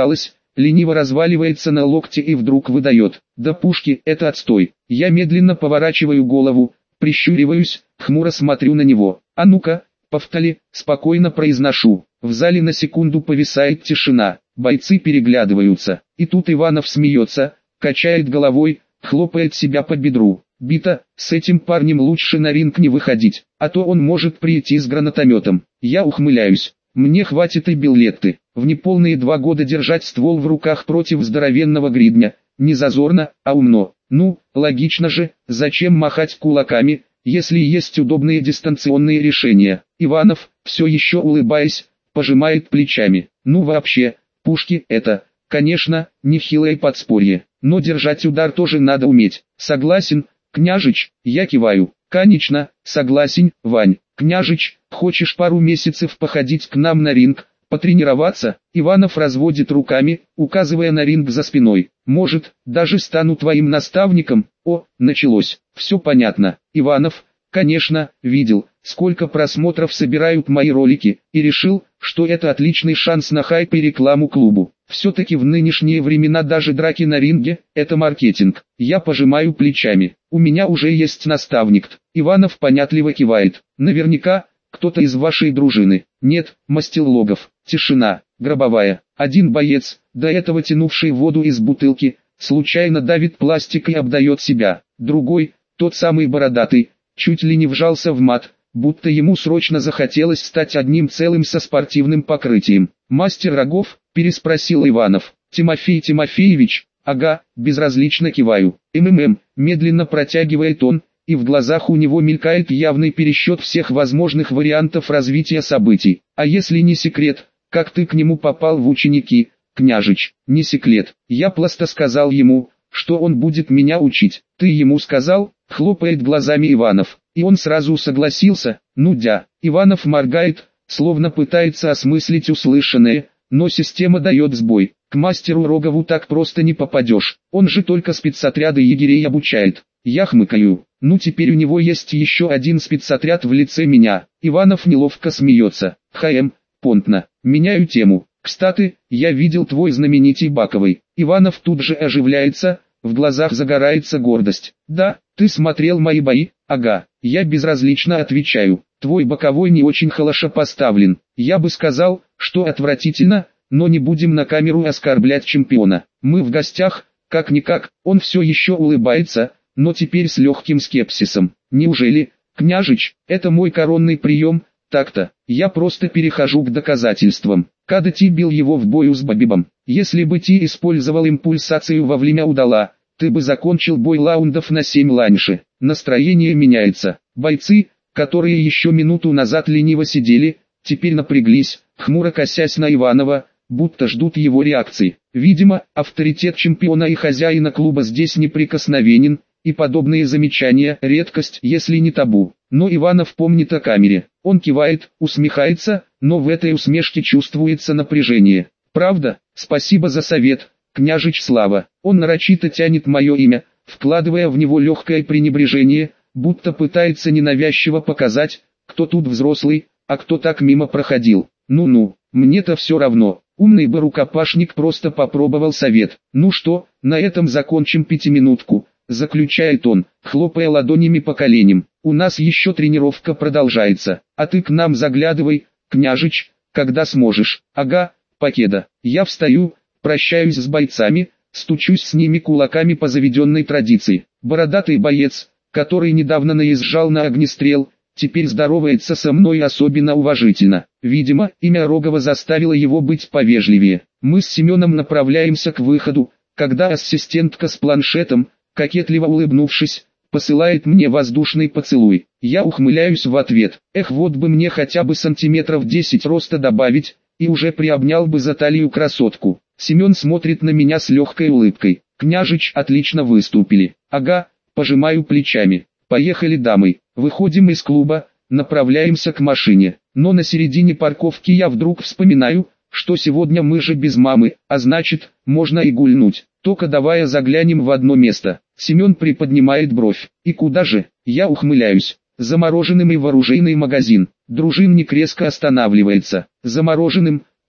лениво разваливается на локте и вдруг выдает: «Да пушки, это отстой». Я медленно поворачиваю голову, прищуриваюсь, хмуро смотрю на него. «А ну-ка, повтори», спокойно произношу. В зале на секунду повисает тишина, бойцы переглядываются. И тут Иванов смеется, качает головой, хлопает себя по бедру. «Бита, с этим парнем лучше на ринг не выходить, а то он может прийти с гранатометом». Я ухмыляюсь. Мне хватит и Беллетты. В неполные 2 года держать ствол в руках против здоровенного гридня. Не зазорно, а умно. Ну, логично же, зачем махать кулаками, если есть удобные дистанционные решения. Иванов, все еще улыбаясь, пожимает плечами. Ну вообще, пушки это, конечно, нехилое подспорье. Но держать удар тоже надо уметь. Согласен, княжич? Я киваю. Конечно, согласен, Вань. Княжич, хочешь пару месяцев походить к нам на ринг, потренироваться? Иванов разводит руками, указывая на ринг за спиной. Может, даже стану твоим наставником? О, началось. Все понятно. Иванов, конечно, видел, сколько просмотров собирают мои ролики, и решил, что это отличный шанс на хайп и рекламу клубу. Все-таки в нынешние времена даже драки на ринге – это маркетинг. Я пожимаю плечами. У меня уже есть наставник. Иванов понятливо кивает. Наверняка, кто-то из вашей дружины. Нет, Мастиллогов. Тишина, гробовая. Один боец, до этого тянувший воду из бутылки, случайно давит пластик и обдает себя. Другой, тот самый бородатый, чуть ли не вжался в мат, будто ему срочно захотелось стать одним целым со спортивным покрытием. «Мастер Рогов?» – переспросил Иванов. «Тимофей Тимофеевич?» «Ага», безразлично киваю. Медленно протягивает он, и в глазах у него мелькает явный пересчет всех возможных вариантов развития событий. «А если не секрет, как ты к нему попал в ученики, княжич?» «Не секрет. Я просто сказал ему, что он будет меня учить». «Ты ему сказал?» – хлопает глазами Иванов. И он сразу согласился. «Ну да». Иванов моргает, словно пытается осмыслить услышанное, но система дает сбой. К мастеру Рогову так просто не попадешь, он же только спецотряды егерей обучает. Я хмыкаю. Ну теперь у него есть еще один спецотряд в лице меня. Иванов неловко смеется. Понтно. Меняю тему. Кстати, я видел твой знаменитый Баковый. Иванов тут же оживляется, в глазах загорается гордость. Да, ты смотрел мои бои? Ага. Я безразлично отвечаю. Твой боковой не очень хорошо поставлен. Я бы сказал, что отвратительно, но не будем на камеру оскорблять чемпиона. Мы в гостях, как-никак. Он все еще улыбается, но теперь с легким скепсисом. Неужели, княжич, это мой коронный прием? Так-то, я просто перехожу к доказательствам. Когда ты бил его в бою с Бабибом, если бы ты использовал импульсацию во время удала, ты бы закончил бой раундов на 7 раньше. Настроение меняется. Бойцы, которые еще минуту назад лениво сидели, теперь напряглись, хмуро косясь на Иванова, будто ждут его реакции. Видимо, авторитет чемпиона и хозяина клуба здесь неприкосновенен, и подобные замечания – редкость, если не табу. Но Иванов помнит о камере. Он кивает, усмехается, но в этой усмешке чувствуется напряжение. «Правда? Спасибо за совет, княжич Слава». Он нарочито тянет мое имя, вкладывая в него легкое пренебрежение, будто пытается ненавязчиво показать, кто тут взрослый, а кто так мимо проходил. Ну-ну, мне-то все равно. Умный бы рукопашник просто попробовал совет. «Ну что, на этом закончим пятиминутку», заключает он, хлопая ладонями по коленям. «У нас еще тренировка продолжается, а ты к нам заглядывай, княжич, когда сможешь». «Ага, покеда». Я встаю, прощаюсь с бойцами, стучусь с ними кулаками по заведенной традиции. Бородатый боец, который недавно наезжал на огнестрел, теперь здоровается со мной особенно уважительно. Видимо, имя Рогова заставило его быть повежливее. Мы с Семеном направляемся к выходу, когда ассистентка с планшетом, кокетливо улыбнувшись, посылает мне воздушный поцелуй. Я ухмыляюсь в ответ. Эх, вот бы мне хотя бы сантиметров 10 роста добавить, и уже приобнял бы за талию красотку. Семен смотрит на меня с легкой улыбкой. «Княжич, отлично выступили». «Ага», пожимаю плечами. «Поехали, дамы». Выходим из клуба, направляемся к машине. Но на середине парковки я вдруг вспоминаю, что сегодня мы же без мамы, а значит, можно и гульнуть. Только давай заглянем в одно место. Семен приподнимает бровь. И куда же? Я ухмыляюсь. Замороженным и вооружейный магазин. Дружинник резко останавливается. Замороженным,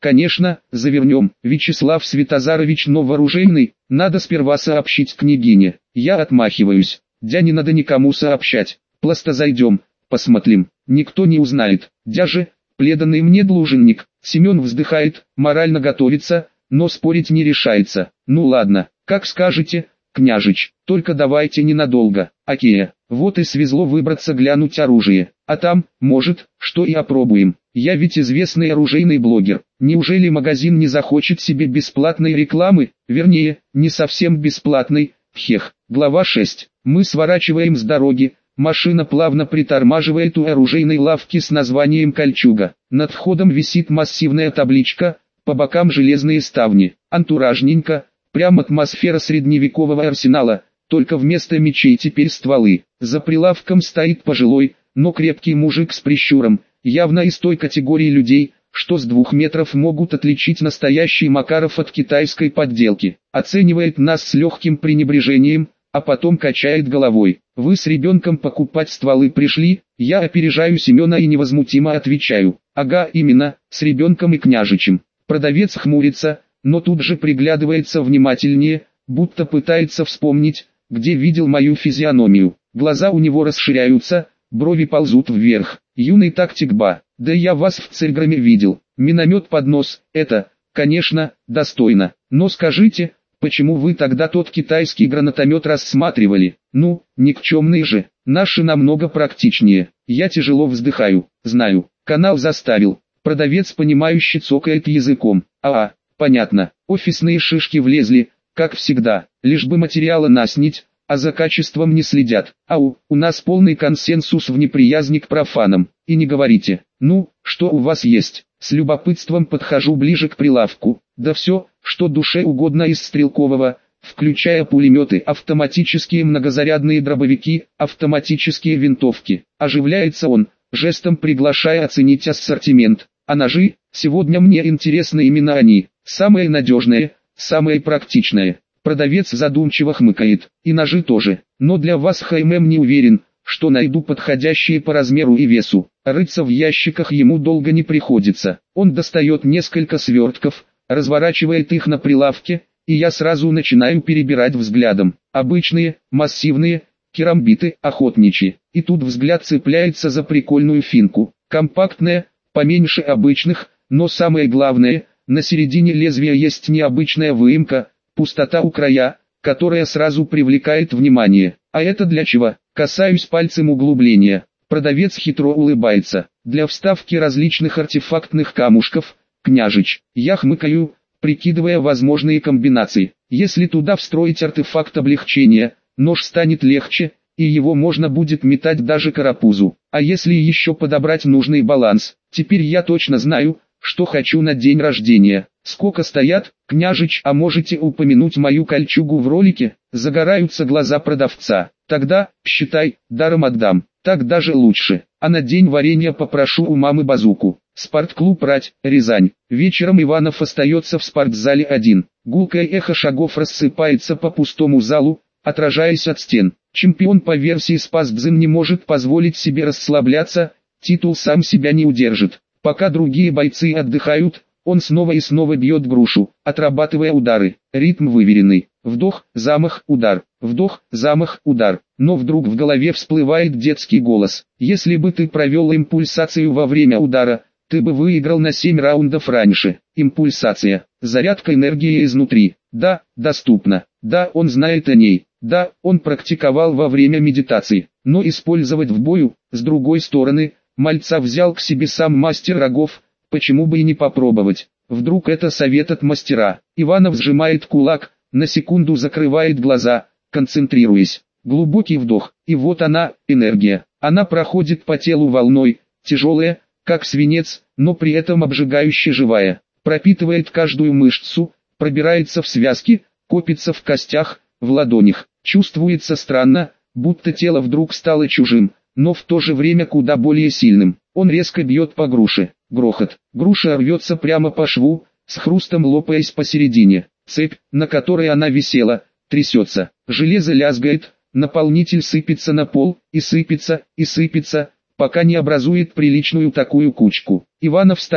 Конечно, завернем. Вячеслав Святозарович Новоружейный, надо сперва сообщить княгине. Я отмахиваюсь. Дя не надо никому сообщать. Просто зайдем, посмотрим. Никто не узнает. Дя же, преданный мне долженник. Семен вздыхает, морально готовится, но спорить не решается. Ну ладно, как скажете, княжич, только давайте ненадолго. Окей, вот и свезло выбраться глянуть оружие. А там, может, что и опробуем. Я ведь известный оружейный блогер. Неужели магазин не захочет себе бесплатной рекламы? Вернее, не совсем бесплатной. Хех. Глава 6. Мы сворачиваем с дороги. Машина плавно притормаживает у оружейной лавки с названием «Кольчуга». Над входом висит массивная табличка, по бокам железные ставни. Антуражненько, прям атмосфера средневекового арсенала, только вместо мечей теперь стволы. За прилавком стоит пожилой, но крепкий мужик с прищуром, явно из той категории людей, что с 2 метров могут отличить настоящий Макаров от китайской подделки. Оценивает нас с легким пренебрежением, а потом качает головой. Вы с ребенком покупать стволы пришли? Я опережаю Семена и невозмутимо отвечаю. Ага, именно, с ребенком и княжичем. Продавец хмурится, но тут же приглядывается внимательнее, будто пытается вспомнить, где видел мою физиономию. Глаза у него расширяются, брови ползут вверх. Юный тактик Ба, да я вас в Цельграме видел. Миномет под нос, это, конечно, достойно. Но скажите, почему вы тогда тот китайский гранатомет рассматривали? Ну, никчемный же, наши намного практичнее. Я тяжело вздыхаю, знаю, канал заставил. Продавец понимающе цокает языком. Понятно, офисные шишки влезли, как всегда, лишь бы материала наснить, а за качеством не следят. У нас полный консенсус в неприязни к профанам. И не говорите, ну, что у вас есть. С любопытством подхожу ближе к прилавку. Да все, что душе угодно из стрелкового, включая пулеметы, автоматические многозарядные дробовики, автоматические винтовки. Оживляется он, жестом приглашая оценить ассортимент. А ножи, сегодня мне интересны именно они. Самые надежные, самые практичные. Продавец задумчиво хмыкает. И ножи тоже. Но для вас ХММ не уверен, что найду подходящие по размеру и весу. Рыться в ящиках ему долго не приходится. Он достает несколько свертков, разворачивает их на прилавке, и я сразу начинаю перебирать взглядом. Обычные, массивные, керамбиты, охотничьи. И тут взгляд цепляется за прикольную финку. Компактная, поменьше обычных, но самое главное, на середине лезвия есть необычная выемка, пустота у края, которая сразу привлекает внимание. А это для чего? Касаюсь пальцем углубления. Продавец хитро улыбается. Для вставки различных артефактных камушков, княжич. Я хмыкаю, прикидывая возможные комбинации. Если туда встроить артефакт облегчения, нож станет легче, и его можно будет метать даже карапузу. А если еще подобрать нужный баланс, теперь я точно знаю, что хочу на день рождения. Сколько стоят, княжич, а можете упомянуть мою кольчугу в ролике? Загораются глаза продавца. Тогда, считай, даром отдам. Так даже лучше. А на день варенья попрошу у мамы базуку. Спортклуб «Рать», Рязань. Вечером Иванов остается в спортзале один. Гулкое эхо шагов рассыпается по пустому залу, отражаясь от стен. Чемпион по версии Спасдзен не может позволить себе расслабляться, титул сам себя не удержит. Пока другие бойцы отдыхают, он снова и снова бьет грушу, отрабатывая удары. Ритм выверенный. Вдох, замах, удар. Вдох, замах, удар. Но вдруг в голове всплывает детский голос. Если бы ты провел импульсацию во время удара, ты бы выиграл на 7 раундов раньше. Импульсация. Зарядка энергии изнутри. Да, доступно. Да, он знает о ней. Да, он практиковал во время медитации. Но использовать в бою, с другой стороны, мальца взял к себе сам мастер рогов, почему бы и не попробовать. Вдруг это совет от мастера. Иванов сжимает кулак, на секунду закрывает глаза, концентрируясь. Глубокий вдох, и вот она, энергия. Она проходит по телу волной, тяжелая, как свинец, но при этом обжигающе живая. Пропитывает каждую мышцу, пробирается в связки, копится в костях, в ладонях. Чувствуется странно, будто тело вдруг стало чужим, но в то же время куда более сильным. Он резко бьет по груше. Грохот. Груша рвется прямо по шву, с хрустом лопаясь посередине. Цепь, на которой она висела, трясется. Железо лязгает, наполнитель сыпется на пол, и сыпется, пока не образует приличную такую кучку. Иванов стоит,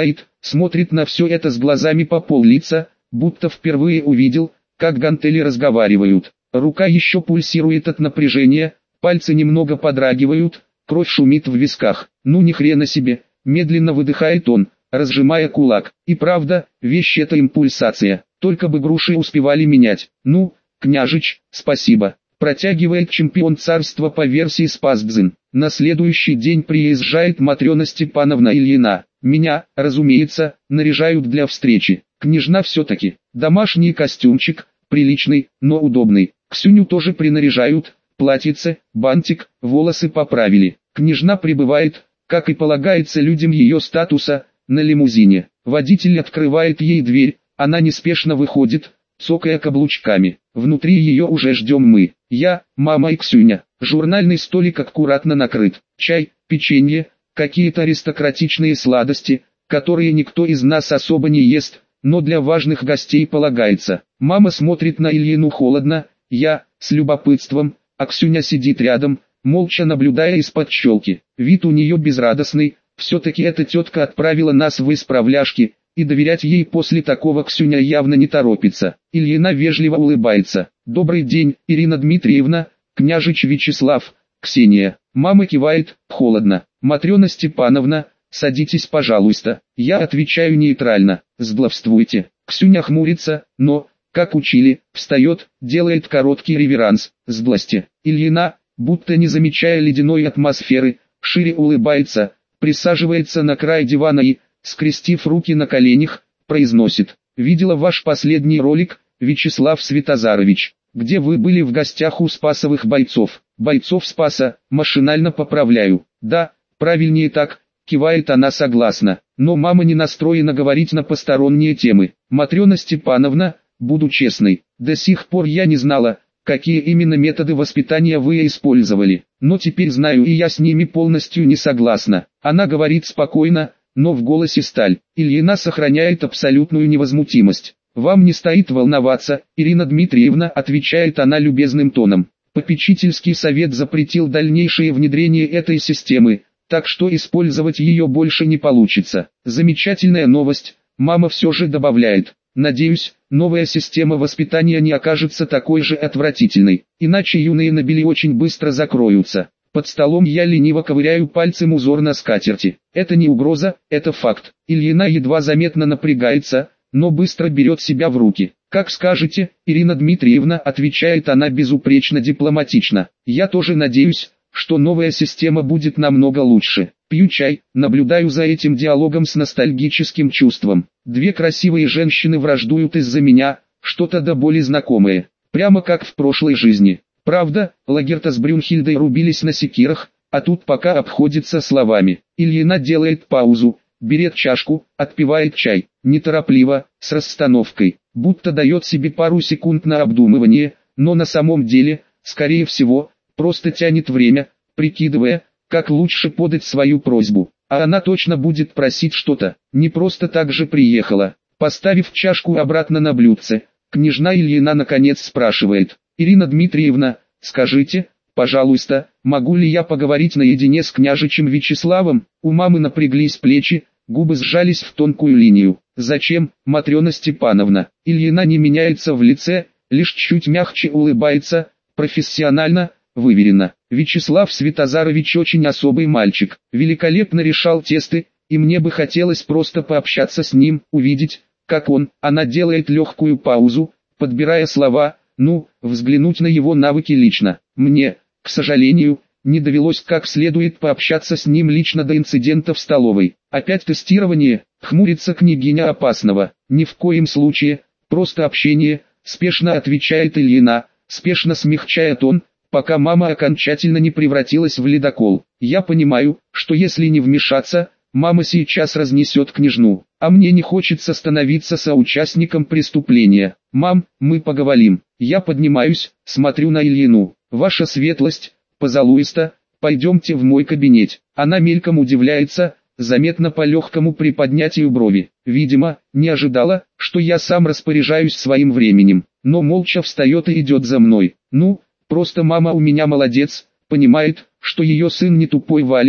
смотрит на все это с глазами по пол-лица, будто впервые увидел, как гантели разговаривают. Рука еще пульсирует от напряжения, пальцы немного подрагивают, кровь шумит в висках. Ну ни хрена себе, медленно выдыхает он, разжимая кулак. И правда, вещь это импульсация, только бы груши успевали менять. Ну, княжич, спасибо. Протягивает чемпион царства по версии Спасдзин. На следующий день приезжает Матрена Степановна Ильина. Меня, разумеется, наряжают для встречи. Княжна все-таки. Домашний костюмчик, приличный, но удобный. Ксюню тоже принаряжают. Платьице, бантик, волосы поправили. Княжна прибывает, как и полагается людям ее статуса, на лимузине. Водитель открывает ей дверь, она неспешно выходит, цокая каблучками. Внутри ее уже ждем мы. Я, мама и Ксюня. Журнальный столик аккуратно накрыт. Чай, печенье, какие-то аристократичные сладости, которые никто из нас особо не ест, но для важных гостей полагается. Мама смотрит на Ильину холодно, я, с любопытством, а Ксюня сидит рядом, молча наблюдая из-под щелки. Вид у нее безрадостный, все-таки эта тетка отправила нас в исправляшки, и доверять ей после такого Ксюня явно не торопится. Ильина вежливо улыбается. «Добрый день, Ирина Дмитриевна, княжич Вячеслав, Ксения». Мама кивает, холодно. «Матрена Степановна, садитесь, пожалуйста». Я отвечаю нейтрально. «Зловствуйте». Ксюня хмурится, но, как учили, встает, делает короткий реверанс. «Злости». Ильина, будто не замечая ледяной атмосферы, шире улыбается, присаживается на край дивана и, скрестив руки на коленях, произносит: «Видела ваш последний ролик, Вячеслав Светозарович, где вы были в гостях у спасовых бойцов». «Бойцов Спаса», машинально поправляю. «Да, правильнее так», кивает она согласно. Но мама не настроена говорить на посторонние темы. «Матрена Степановна, буду честной, до сих пор я не знала, какие именно методы воспитания вы использовали. Но теперь знаю, и я с ними полностью не согласна». Она говорит спокойно, но в голосе сталь. Ильина сохраняет абсолютную невозмутимость. «Вам не стоит волноваться, Ирина Дмитриевна», отвечает она любезным тоном. «Попечительский совет запретил дальнейшее внедрение этой системы, так что использовать ее больше не получится». Замечательная новость, мама все же добавляет. «Надеюсь, новая система воспитания не окажется такой же отвратительной, иначе юные набели очень быстро закроются». Под столом я лениво ковыряю пальцем узор на скатерти. Это не угроза, это факт. Ильина едва заметно напрягается, но быстро берет себя в руки. «Как скажете, Ирина Дмитриевна», отвечает она безупречно дипломатично. «Я тоже надеюсь, что новая система будет намного лучше». Пью чай, наблюдаю за этим диалогом с ностальгическим чувством. Две красивые женщины враждуют из-за меня, что-то до боли знакомое, прямо как в прошлой жизни. Правда, Лагерта с Брюнхильдой рубились на секирах, а тут пока обходится словами. Ильина делает паузу, берет чашку, отпивает чай, неторопливо, с расстановкой, будто дает себе пару секунд на обдумывание, но на самом деле, скорее всего, просто тянет время, прикидывая, как лучше подать свою просьбу. А она точно будет просить что-то, не просто так же приехала. Поставив чашку обратно на блюдце, княжна Ильина наконец спрашивает: «Ирина Дмитриевна, скажите, пожалуйста, могу ли я поговорить наедине с княжичем Вячеславом?» У мамы напряглись плечи, губы сжались в тонкую линию. «Зачем, Матрена Степановна?» Ильина не меняется в лице, лишь чуть мягче улыбается, профессионально, выверенно. «Вячеслав Светозарович очень особый мальчик, великолепно решал тесты, и мне бы хотелось просто пообщаться с ним, увидеть, как он». Она делает легкую паузу, подбирая слова. «Ну, взглянуть на его навыки лично. Мне, к сожалению, не довелось как следует пообщаться с ним лично до инцидента в столовой». «Опять тестирование?» — хмурится княгиня Опасного. «Ни в коем случае, просто общение», — спешно отвечает Ильина, спешно смягчая тон, пока мама окончательно не превратилась в ледокол. «Я понимаю, что если не вмешаться, мама сейчас разнесет княжну, а мне не хочется становиться соучастником преступления. Мам, мы поговорим». Я поднимаюсь, смотрю на Ильину. «Ваша светлость, позалуйста, пойдемте в мой кабинет». Она мельком удивляется, заметно по легкому приподнятию брови. Видимо, не ожидала, что я сам распоряжаюсь своим временем, но молча встает и идет за мной. Ну, просто мама у меня молодец, понимает, что ее сын не тупой валенок,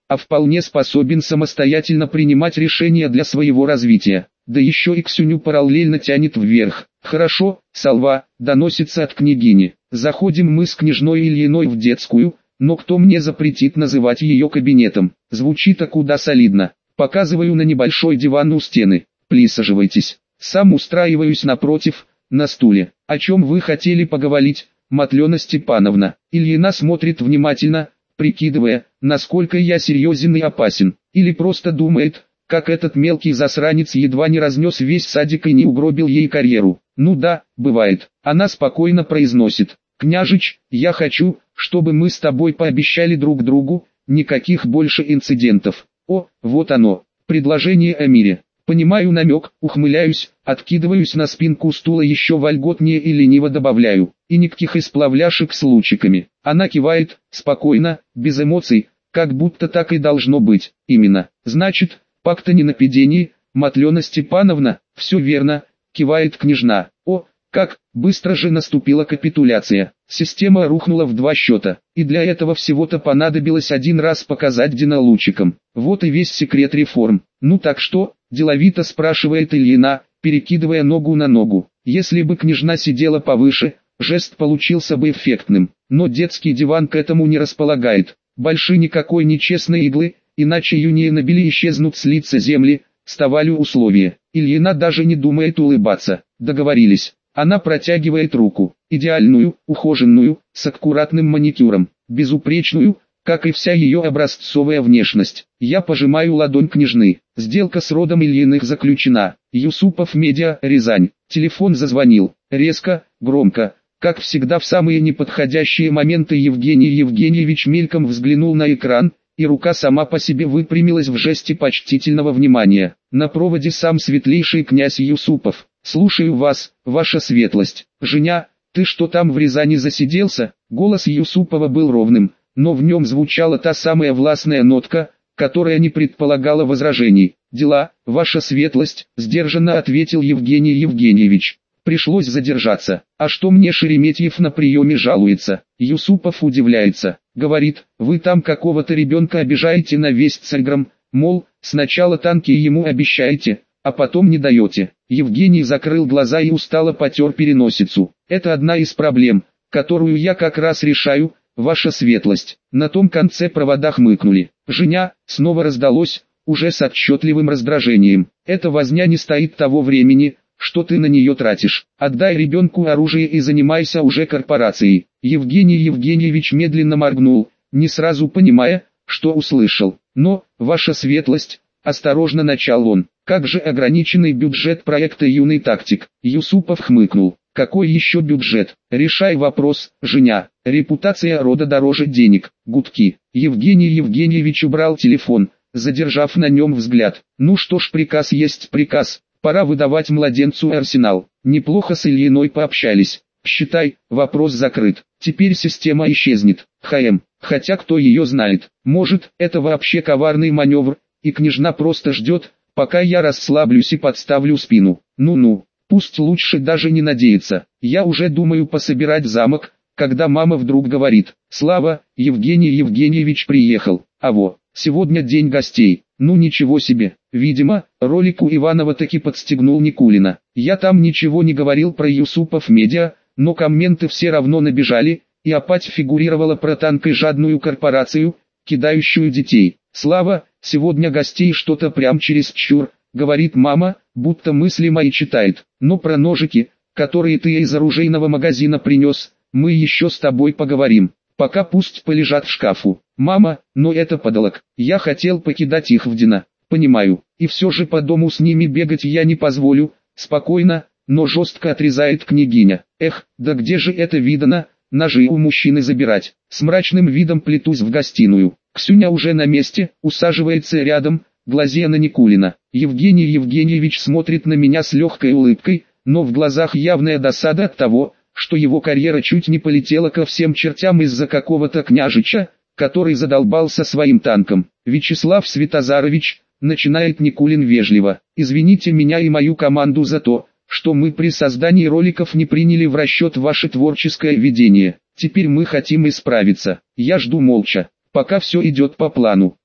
а вполне способен самостоятельно принимать решения для своего развития. Да еще и Ксюню параллельно тянет вверх. «Хорошо, Салва», доносится от княгини. Заходим мы с княжной Ильиной в детскую, но кто мне запретит называть ее кабинетом? Звучит-то куда солидно. Показываю на небольшой диван у стены. Присаживайтесь. Сам устраиваюсь напротив, на стуле. «О чем вы хотели поговорить, Матлена Степановна?» Ильина смотрит внимательно, прикидывая, насколько я серьезен и опасен. Или просто думает, как этот мелкий засранец едва не разнес весь садик и не угробил ей карьеру. «Ну да, бывает». Она спокойно произносит. «Княжич, я хочу, чтобы мы с тобой пообещали друг другу, никаких больше инцидентов». О, вот оно, предложение о мире. Понимаю намек, ухмыляюсь, откидываюсь на спинку стула еще вольготнее и лениво добавляю. И никаких исплавляшек с лучиками. Она кивает, спокойно, без эмоций, как будто так и должно быть. Именно. Значит, пакт о ненападении, Матлена Степановна, все верно, кивает княжна. О, как быстро же наступила капитуляция. Система рухнула в 2 счета, и для этого всего-то понадобилось 1 раз показать динолучиком. Вот и весь секрет реформ. Ну так что, деловито спрашивает Ильина, перекидывая ногу на ногу. Если бы княжна сидела повыше, жест получился бы эффектным, но детский диван к этому не располагает. Больше никакой нечестной иглы, иначе юние набили исчезнут с лица земли, ставлю условия. Ильина даже не думает улыбаться. Договорились. Она протягивает руку, идеальную, ухоженную, с аккуратным маникюром, безупречную, как и вся ее образцовая внешность. Я пожимаю ладонь княжны. Сделка с родом Ильиных заключена. Юсупов Медиа, Рязань. Телефон зазвонил. Резко, громко. Как всегда в самые неподходящие моменты Евгений Евгеньевич мельком взглянул на экран, и рука сама по себе выпрямилась в жесте почтительного внимания. На проводе сам светлейший князь Юсупов. «Слушаю вас, ваша светлость». «Женя, ты что там в Рязани засиделся?» Голос Юсупова был ровным, но в нем звучала та самая властная нотка, которая не предполагала возражений. «Дела, ваша светлость», — сдержанно ответил Евгений Евгеньевич. «Пришлось задержаться. А что мне Шереметьев на приеме жалуется?» Юсупов удивляется. Говорит, вы там какого-то ребенка обижаете на весь Царьграм, мол, сначала танки ему обещаете, а потом не даете. Евгений закрыл глаза и устало потер переносицу. Это одна из проблем, которую я как раз решаю, ваша светлость. На том конце провода хмыкнули. «Женя», снова раздалось, уже с отчетливым раздражением. «Эта возня не стоит того времени, что ты на нее тратишь. Отдай ребенку оружие и занимайся уже корпорацией». Евгений Евгеньевич медленно моргнул, не сразу понимая, что услышал. «Но, ваша светлость», осторожно начал он, «как же ограниченный бюджет проекта «Юный тактик»?» Юсупов хмыкнул. «Какой еще бюджет? Решай вопрос, Женя. Репутация рода дороже денег». Гудки. Евгений Евгеньевич убрал телефон, задержав на нем взгляд. «Ну что ж, приказ есть приказ. Пора выдавать младенцу арсенал». Неплохо с Ильиной пообщались. Считай, вопрос закрыт. Теперь система исчезнет. Хотя кто ее знает. Может, это вообще коварный маневр, и княжна просто ждет, пока я расслаблюсь и подставлю спину. Ну-ну, пусть лучше даже не надеется. Я уже думаю пособирать замок, когда мама вдруг говорит: «Слава, Евгений Евгеньевич приехал». А во, сегодня день гостей. Ну ничего себе. Видимо, ролик у Иванова таки подстегнул Никулина. Я там ничего не говорил про Юсупов Медиа, но комменты все равно набежали, и опять фигурировала про танк и жадную корпорацию, кидающую детей. «Слава, сегодня гостей что-то прям чересчур», говорит мама, будто мысли мои читает. «Но про ножики, которые ты из оружейного магазина принес, мы еще с тобой поговорим. Пока пусть полежат в шкафу». «Мама, но это подолок. Я хотел покидать их в Дина». «Понимаю, и все же по дому с ними бегать я не позволю», спокойно, но жестко отрезает княгиня. «Эх, да где же это видано, ножи у мужчины забирать». С мрачным видом плетусь в гостиную. Ксюня уже на месте, усаживается рядом, глазея на Никулина. Евгений Евгеньевич смотрит на меня с легкой улыбкой, но в глазах явная досада от того, что его карьера чуть не полетела ко всем чертям из-за какого-то княжича, который задолбался своим танком. «Вячеслав Святозарович», начинает Никулин вежливо, «извините меня и мою команду за то, что мы при создании роликов не приняли в расчет ваше творческое видение. Теперь мы хотим исправиться. Я жду молча, пока все идет по плану.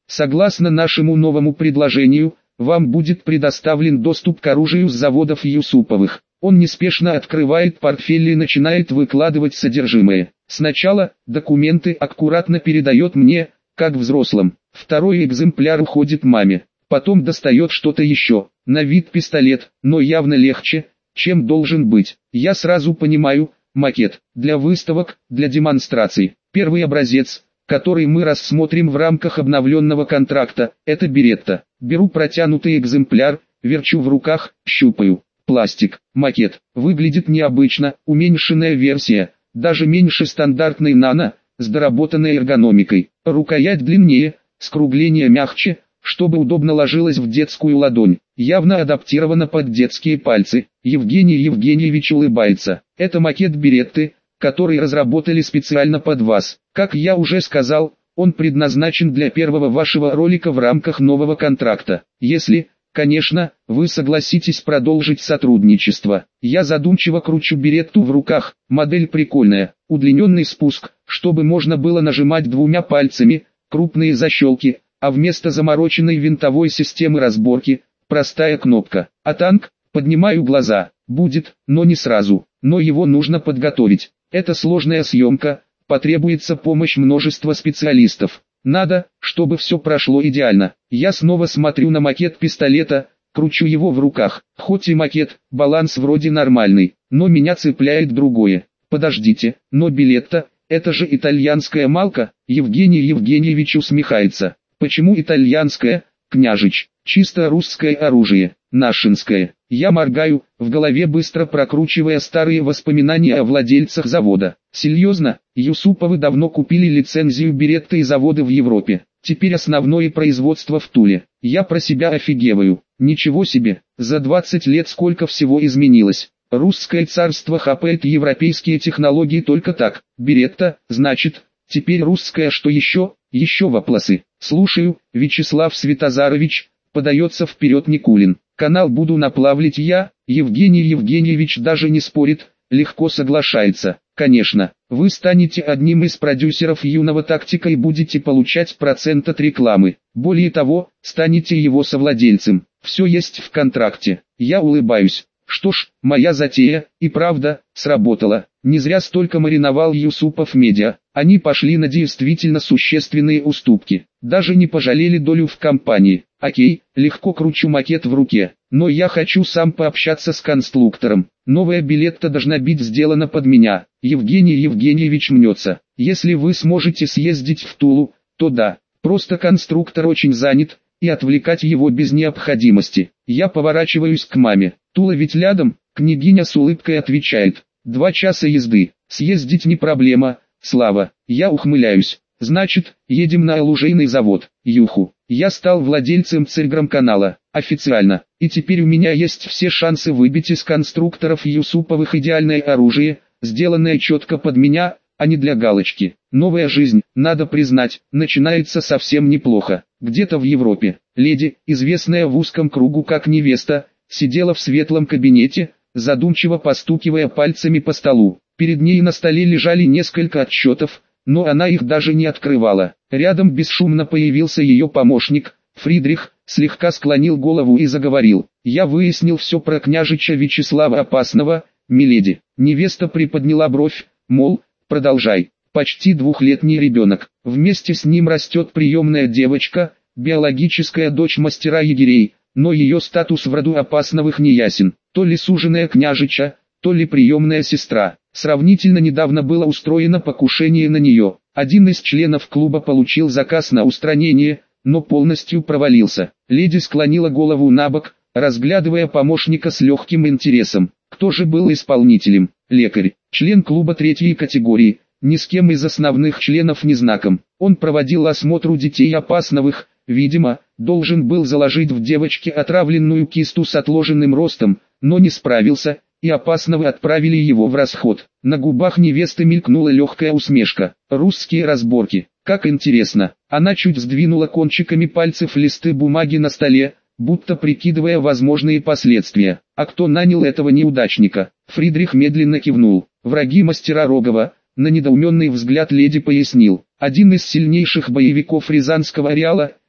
Согласно нашему новому предложению, вам будет предоставлен доступ к оружию с заводов Юсуповых. Он неспешно открывает портфель и начинает выкладывать содержимое. Сначала документы аккуратно передает мне, как взрослым. Второй экземпляр уходит маме. Потом достает что-то еще. На вид пистолет, но явно легче, чем должен быть. Я сразу понимаю, макет. Для выставок, для демонстраций. Первый образец, который мы рассмотрим в рамках обновленного контракта, это Беретта. Беру протянутый экземпляр, верчу в руках, щупаю. Пластик, макет, выглядит необычно, уменьшенная версия, даже меньше стандартной нано, с доработанной эргономикой. Рукоять длиннее, скругление мягче, чтобы удобно ложилось в детскую ладонь. Явно адаптировано под детские пальцы. Евгений Евгеньевич улыбается. Это макет Беретты, который разработали специально под вас. Как я уже сказал, он предназначен для первого вашего ролика в рамках нового контракта. Если, конечно, вы согласитесь продолжить сотрудничество. Я задумчиво кручу Беретту в руках. Модель прикольная. Удлиненный спуск, чтобы можно было нажимать двумя пальцами, крупные защелки, а вместо замороченной винтовой системы разборки, простая кнопка. А танк, поднимаю глаза, будет, но не сразу. Но его нужно подготовить. Это сложная съемка, потребуется помощь множества специалистов. Надо, чтобы все прошло идеально. Я снова смотрю на макет пистолета, кручу его в руках. Хоть и макет, баланс вроде нормальный, но меня цепляет другое. Подождите, но Беретта, это же итальянская марка. Евгений Евгеньевич усмехается. Почему итальянская, княжич? Чисто русское оружие, нашинское. Я моргаю, в голове быстро прокручивая старые воспоминания о владельцах завода. Серьезно, Юсуповы давно купили лицензию Беретты и заводы в Европе. Теперь основное производство в Туле. Я про себя офигеваю. Ничего себе, за 20 лет сколько всего изменилось. Русское царство хапает европейские технологии только так. Беретта, значит, теперь русская что еще? Еще вопросы. Слушаю, Вячеслав Светозарович, подается вперед Никулин. Канал буду наплавлять я, Евгений Евгеньевич даже не спорит, легко соглашается. Конечно, вы станете одним из продюсеров юного тактика и будете получать процент от рекламы. Более того, станете его совладельцем. Все есть в контракте. Я улыбаюсь. Что ж, моя затея, и правда, сработала. Не зря столько мариновал Юсупов Медиа. Они пошли на действительно существенные уступки. Даже не пожалели долю в компании. Окей, легко кручу макет в руке. Но я хочу сам пообщаться с конструктором. Новая Беретта должна быть сделана под меня. Евгений Евгеньевич мнется. Если вы сможете съездить в Тулу, то да. Просто конструктор очень занят, и отвлекать его без необходимости. Я поворачиваюсь к маме. Тула ведь рядом, княгиня с улыбкой отвечает. 2 часа езды, съездить не проблема, Слава. Я ухмыляюсь. Значит, едем на оружейный завод. Юху. Я стал владельцем телеграм-канала, официально, и теперь у меня есть все шансы выбить из конструкторов Юсуповых идеальное оружие, сделанное четко под меня, а не для галочки. Новая жизнь, надо признать, начинается совсем неплохо. Где-то в Европе, леди, известная в узком кругу как невеста, сидела в светлом кабинете, задумчиво постукивая пальцами по столу. Перед ней на столе лежали несколько отчетов, но она их даже не открывала. Рядом бесшумно появился ее помощник, Фридрих, слегка склонил голову и заговорил. «Я выяснил все про княжича Вячеслава Опасного, миледи». Невеста приподняла бровь, мол, продолжай. Почти 2-летний ребенок. Вместе с ним растет приемная девочка, биологическая дочь мастера егерей, но ее статус в роду Опасновых не ясен. То ли суженая княжича, то ли приемная сестра. Сравнительно недавно было устроено покушение на нее. Один из членов клуба получил заказ на устранение, но полностью провалился. Леди склонила голову набок, разглядывая помощника с легким интересом. Кто же был исполнителем? Лекарь, член клуба 3-й категории, ни с кем из основных членов не знаком. Он проводил осмотр у детей Опасновых, видимо, должен был заложить в девочке отравленную кисту с отложенным ростом, но не справился, и Опасного отправили его в расход. На губах невесты мелькнула легкая усмешка. Русские разборки, как интересно. Она чуть сдвинула кончиками пальцев листы бумаги на столе, будто прикидывая возможные последствия. А кто нанял этого неудачника? Фридрих медленно кивнул. Враги мастера Рогова. На недоуменный взгляд леди пояснил. Один из сильнейших боевиков Рязанского ареала,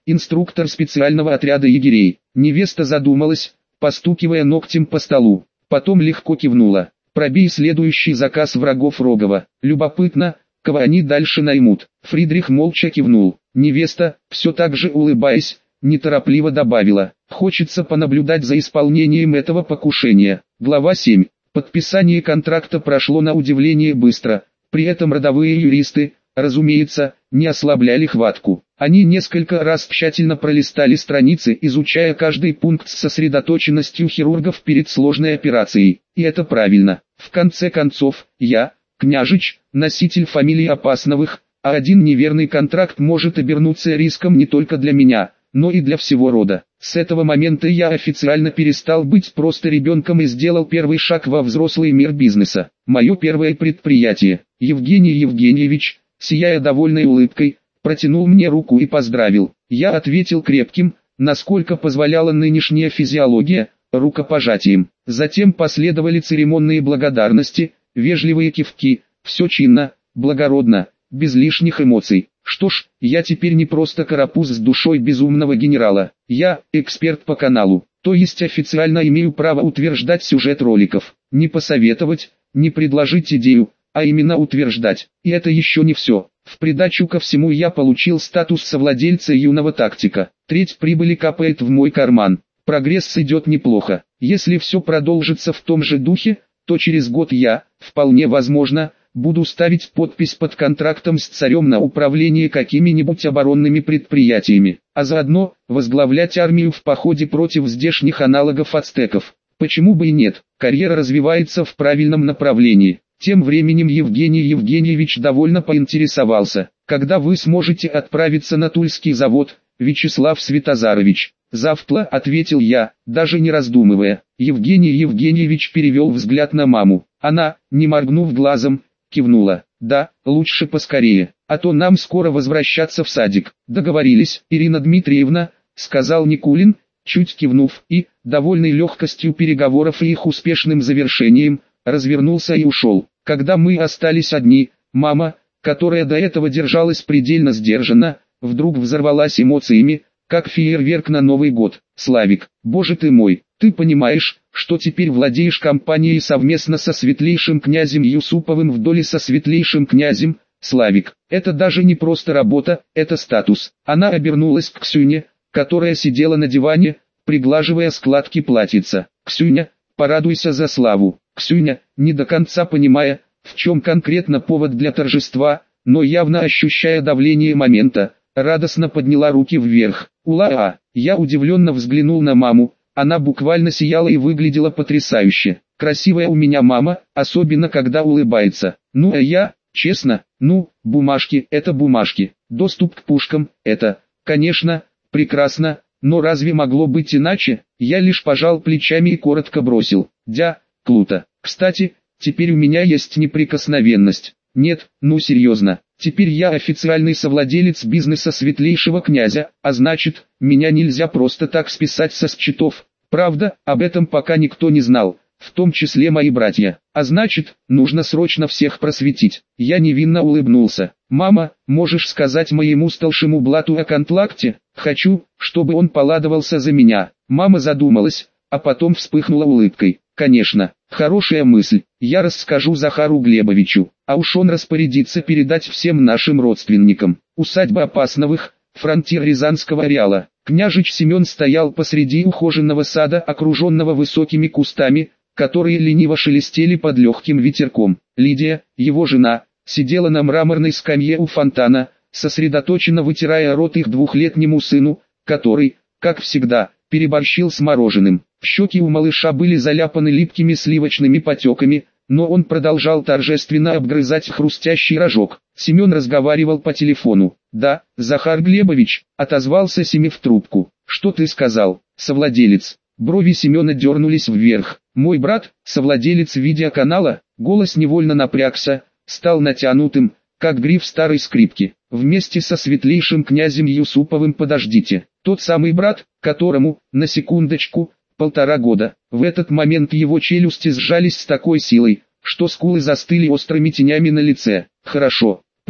инструктор специального отряда егерей. Невеста задумалась, постукивая ногтем по столу. Потом легко кивнула. Пробей следующий заказ врагов Рогова. Любопытно, кого они дальше наймут. Фридрих молча кивнул. Невеста, все так же улыбаясь, неторопливо добавила: хочется понаблюдать за исполнением этого покушения. Глава 7. Подписание контракта прошло на удивление быстро. При этом рядовые юристы, разумеется, не ослабляли хватку. Они несколько раз тщательно пролистали страницы, изучая каждый пункт с сосредоточенностью хирургов перед сложной операцией. И это правильно. В конце концов, я, княжич, носитель фамилии Опасновых, а один неверный контракт может обернуться риском не только для меня, но и для всего рода. С этого момента я официально перестал быть просто ребенком и сделал первый шаг во взрослый мир бизнеса. Мое первое предприятие. Евгений Евгеньевич, сияя довольной улыбкой, протянул мне руку и поздравил. Я ответил крепким, насколько позволяла нынешняя физиология, рукопожатием. Затем последовали церемонные благодарности, вежливые кивки, все чинно, благородно, без лишних эмоций. Что ж, я теперь не просто карапуз с душой безумного генерала, я эксперт по каналу, то есть официально имею право утверждать сюжет роликов, не посоветовать, не предложить идею, а именно утверждать. И это еще не все. В придачу ко всему я получил статус совладельца юного тактика. Треть прибыли капает в мой карман. Прогресс идет неплохо. Если все продолжится в том же духе, то через год я, вполне возможно, буду ставить подпись под контрактом с царем на управление какими-нибудь оборонными предприятиями, а заодно возглавлять армию в походе против здешних аналогов ацтеков. Почему бы и нет? Карьера развивается в правильном направлении. Тем временем Евгений Евгеньевич довольно поинтересовался: когда вы сможете отправиться на Тульский завод, Вячеслав Светозарович? Завтра, ответил я, даже не раздумывая. Евгений Евгеньевич перевел взгляд на маму. Она, не моргнув глазом, кивнула. Да, лучше поскорее, а то нам скоро возвращаться в садик. Договорились, Ирина Дмитриевна, сказал Никулин, чуть кивнув, и, довольный легкостью переговоров и их успешным завершением, развернулся и ушел. Когда мы остались одни, мама, которая до этого держалась предельно сдержанно, вдруг взорвалась эмоциями, как фейерверк на Новый год. Славик, боже ты мой, ты понимаешь, что теперь владеешь компанией совместно со светлейшим князем Юсуповым в доле со светлейшим князем? Славик, это даже не просто работа, это статус. Она обернулась к Ксюне, которая сидела на диване, приглаживая складки платьица. Ксюня, порадуйся за Славу. Ксюня, не до конца понимая, в чем конкретно повод для торжества, но явно ощущая давление момента, радостно подняла руки вверх. Ула-а! Я удивленно взглянул на маму, она буквально сияла и выглядела потрясающе. Красивая у меня мама, особенно когда улыбается. Ну а я, честно, бумажки, это бумажки. Доступ к пушкам, это, конечно, прекрасно, но разве могло быть иначе? Я лишь пожал плечами и коротко бросил: круто. Кстати, теперь у меня есть неприкосновенность. Нет, серьезно. Теперь я официальный совладелец бизнеса светлейшего князя, а значит, меня нельзя просто так списать со счетов. Правда, об этом пока никто не знал, в том числе мои братья. А значит, нужно срочно всех просветить. Я невинно улыбнулся. Мама, можешь сказать моему старшему брату о контракте? Хочу, чтобы он порадовался за меня. Мама задумалась, а потом вспыхнула улыбкой. Конечно, хорошая мысль. Я расскажу Захару Глебовичу, а уж он распорядится передать всем нашим родственникам. Усадьба Опасновых, фронтир Рязанского ареала. Княжич Семен стоял посреди ухоженного сада, окруженного высокими кустами, которые лениво шелестели под легким ветерком. Лидия, его жена, сидела на мраморной скамье у фонтана, сосредоточенно вытирая рот их двухлетнему сыну, который, как всегда, переборщил с мороженым. Щеки у малыша были заляпаны липкими сливочными потеками, но он продолжал торжественно обгрызать хрустящий рожок. Семен разговаривал по телефону. «Да, Захар Глебович», — отозвался Семи в трубку. «Что ты сказал, совладелец?» Брови Семена дернулись вверх. «Мой брат, совладелец видеоканала?» Голос невольно напрягся, стал натянутым, как гриф старой скрипки. «Вместе со светлейшим князем Юсуповым подождите. Тот самый брат, которому, на секундочку, 1,5 года». В этот момент его челюсти сжались с такой силой, что скулы застыли острыми тенями на лице. «Хорошо, понял.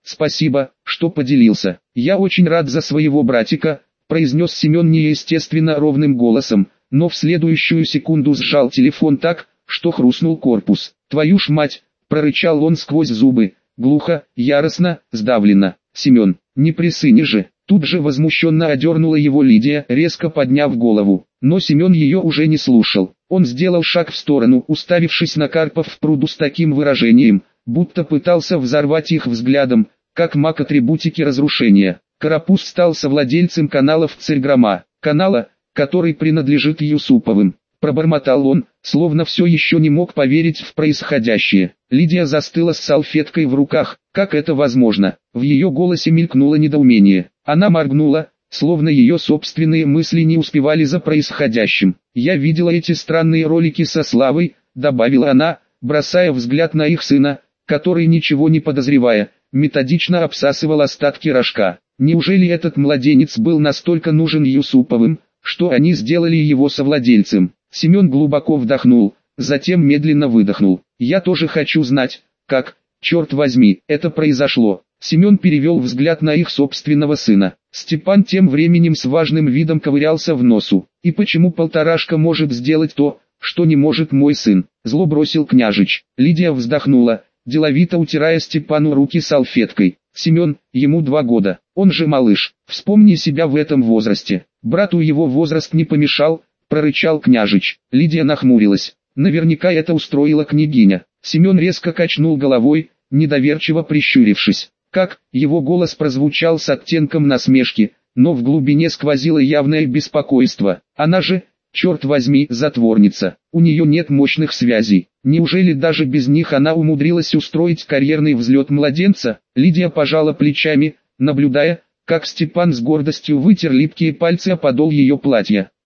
Спасибо, что поделился. Я очень рад за своего братика, произнес Семен неестественно ровным голосом, но в следующую секунду сжал телефон так, что хрустнул корпус. «Твою ж мать!» – прорычал он сквозь зубы, глухо, яростно, сдавленно. «Семен, не присыни же!» Тут же возмущенно одернула его Лидия, резко подняв голову. Но Семен ее уже не слушал. Он сделал шаг в сторону, уставившись на карпов в пруду с таким выражением, будто пытался взорвать их взглядом, как маг-атрибутики разрушения. Карапуз стал совладельцем каналов Цельграма, канала, который принадлежит Юсуповым. Пробормотал он, словно все еще не мог поверить в происходящее. Лидия застыла с салфеткой в руках. Как это возможно? В ее голосе мелькнуло недоумение. Она моргнула, словно ее собственные мысли не успевали за происходящим. «Я видела эти странные ролики со Славой», — добавила она, бросая взгляд на их сына, который, ничего не подозревая, методично обсасывал остатки рожка. Неужели этот младенец был настолько нужен Юсуповым, что они сделали его совладельцем? Семен глубоко вдохнул, затем медленно выдохнул. «Я тоже хочу знать, как, черт возьми, это произошло». Семен перевел взгляд на их собственного сына. Степан тем временем с важным видом ковырялся в носу. «И почему полторашка может сделать то, что не может мой сын?» Зло бросил княжич. Лидия вздохнула, деловито утирая Степану руки салфеткой. «Семен, ему 2 года, он же малыш, вспомни себя в этом возрасте. Брату его возраст не помешал», — прорычал княжич. Лидия нахмурилась. Наверняка это устроила княгиня. Семен резко качнул головой, недоверчиво прищурившись. «Как?» — его голос прозвучал с оттенком насмешки, но в глубине сквозило явное беспокойство. «Она же, черт возьми, затворница, у нее нет мощных связей. Неужели даже без них она умудрилась устроить карьерный взлет младенца?» Лидия пожала плечами, наблюдая, как Степан с гордостью вытер липкие пальцы о подол ее платья.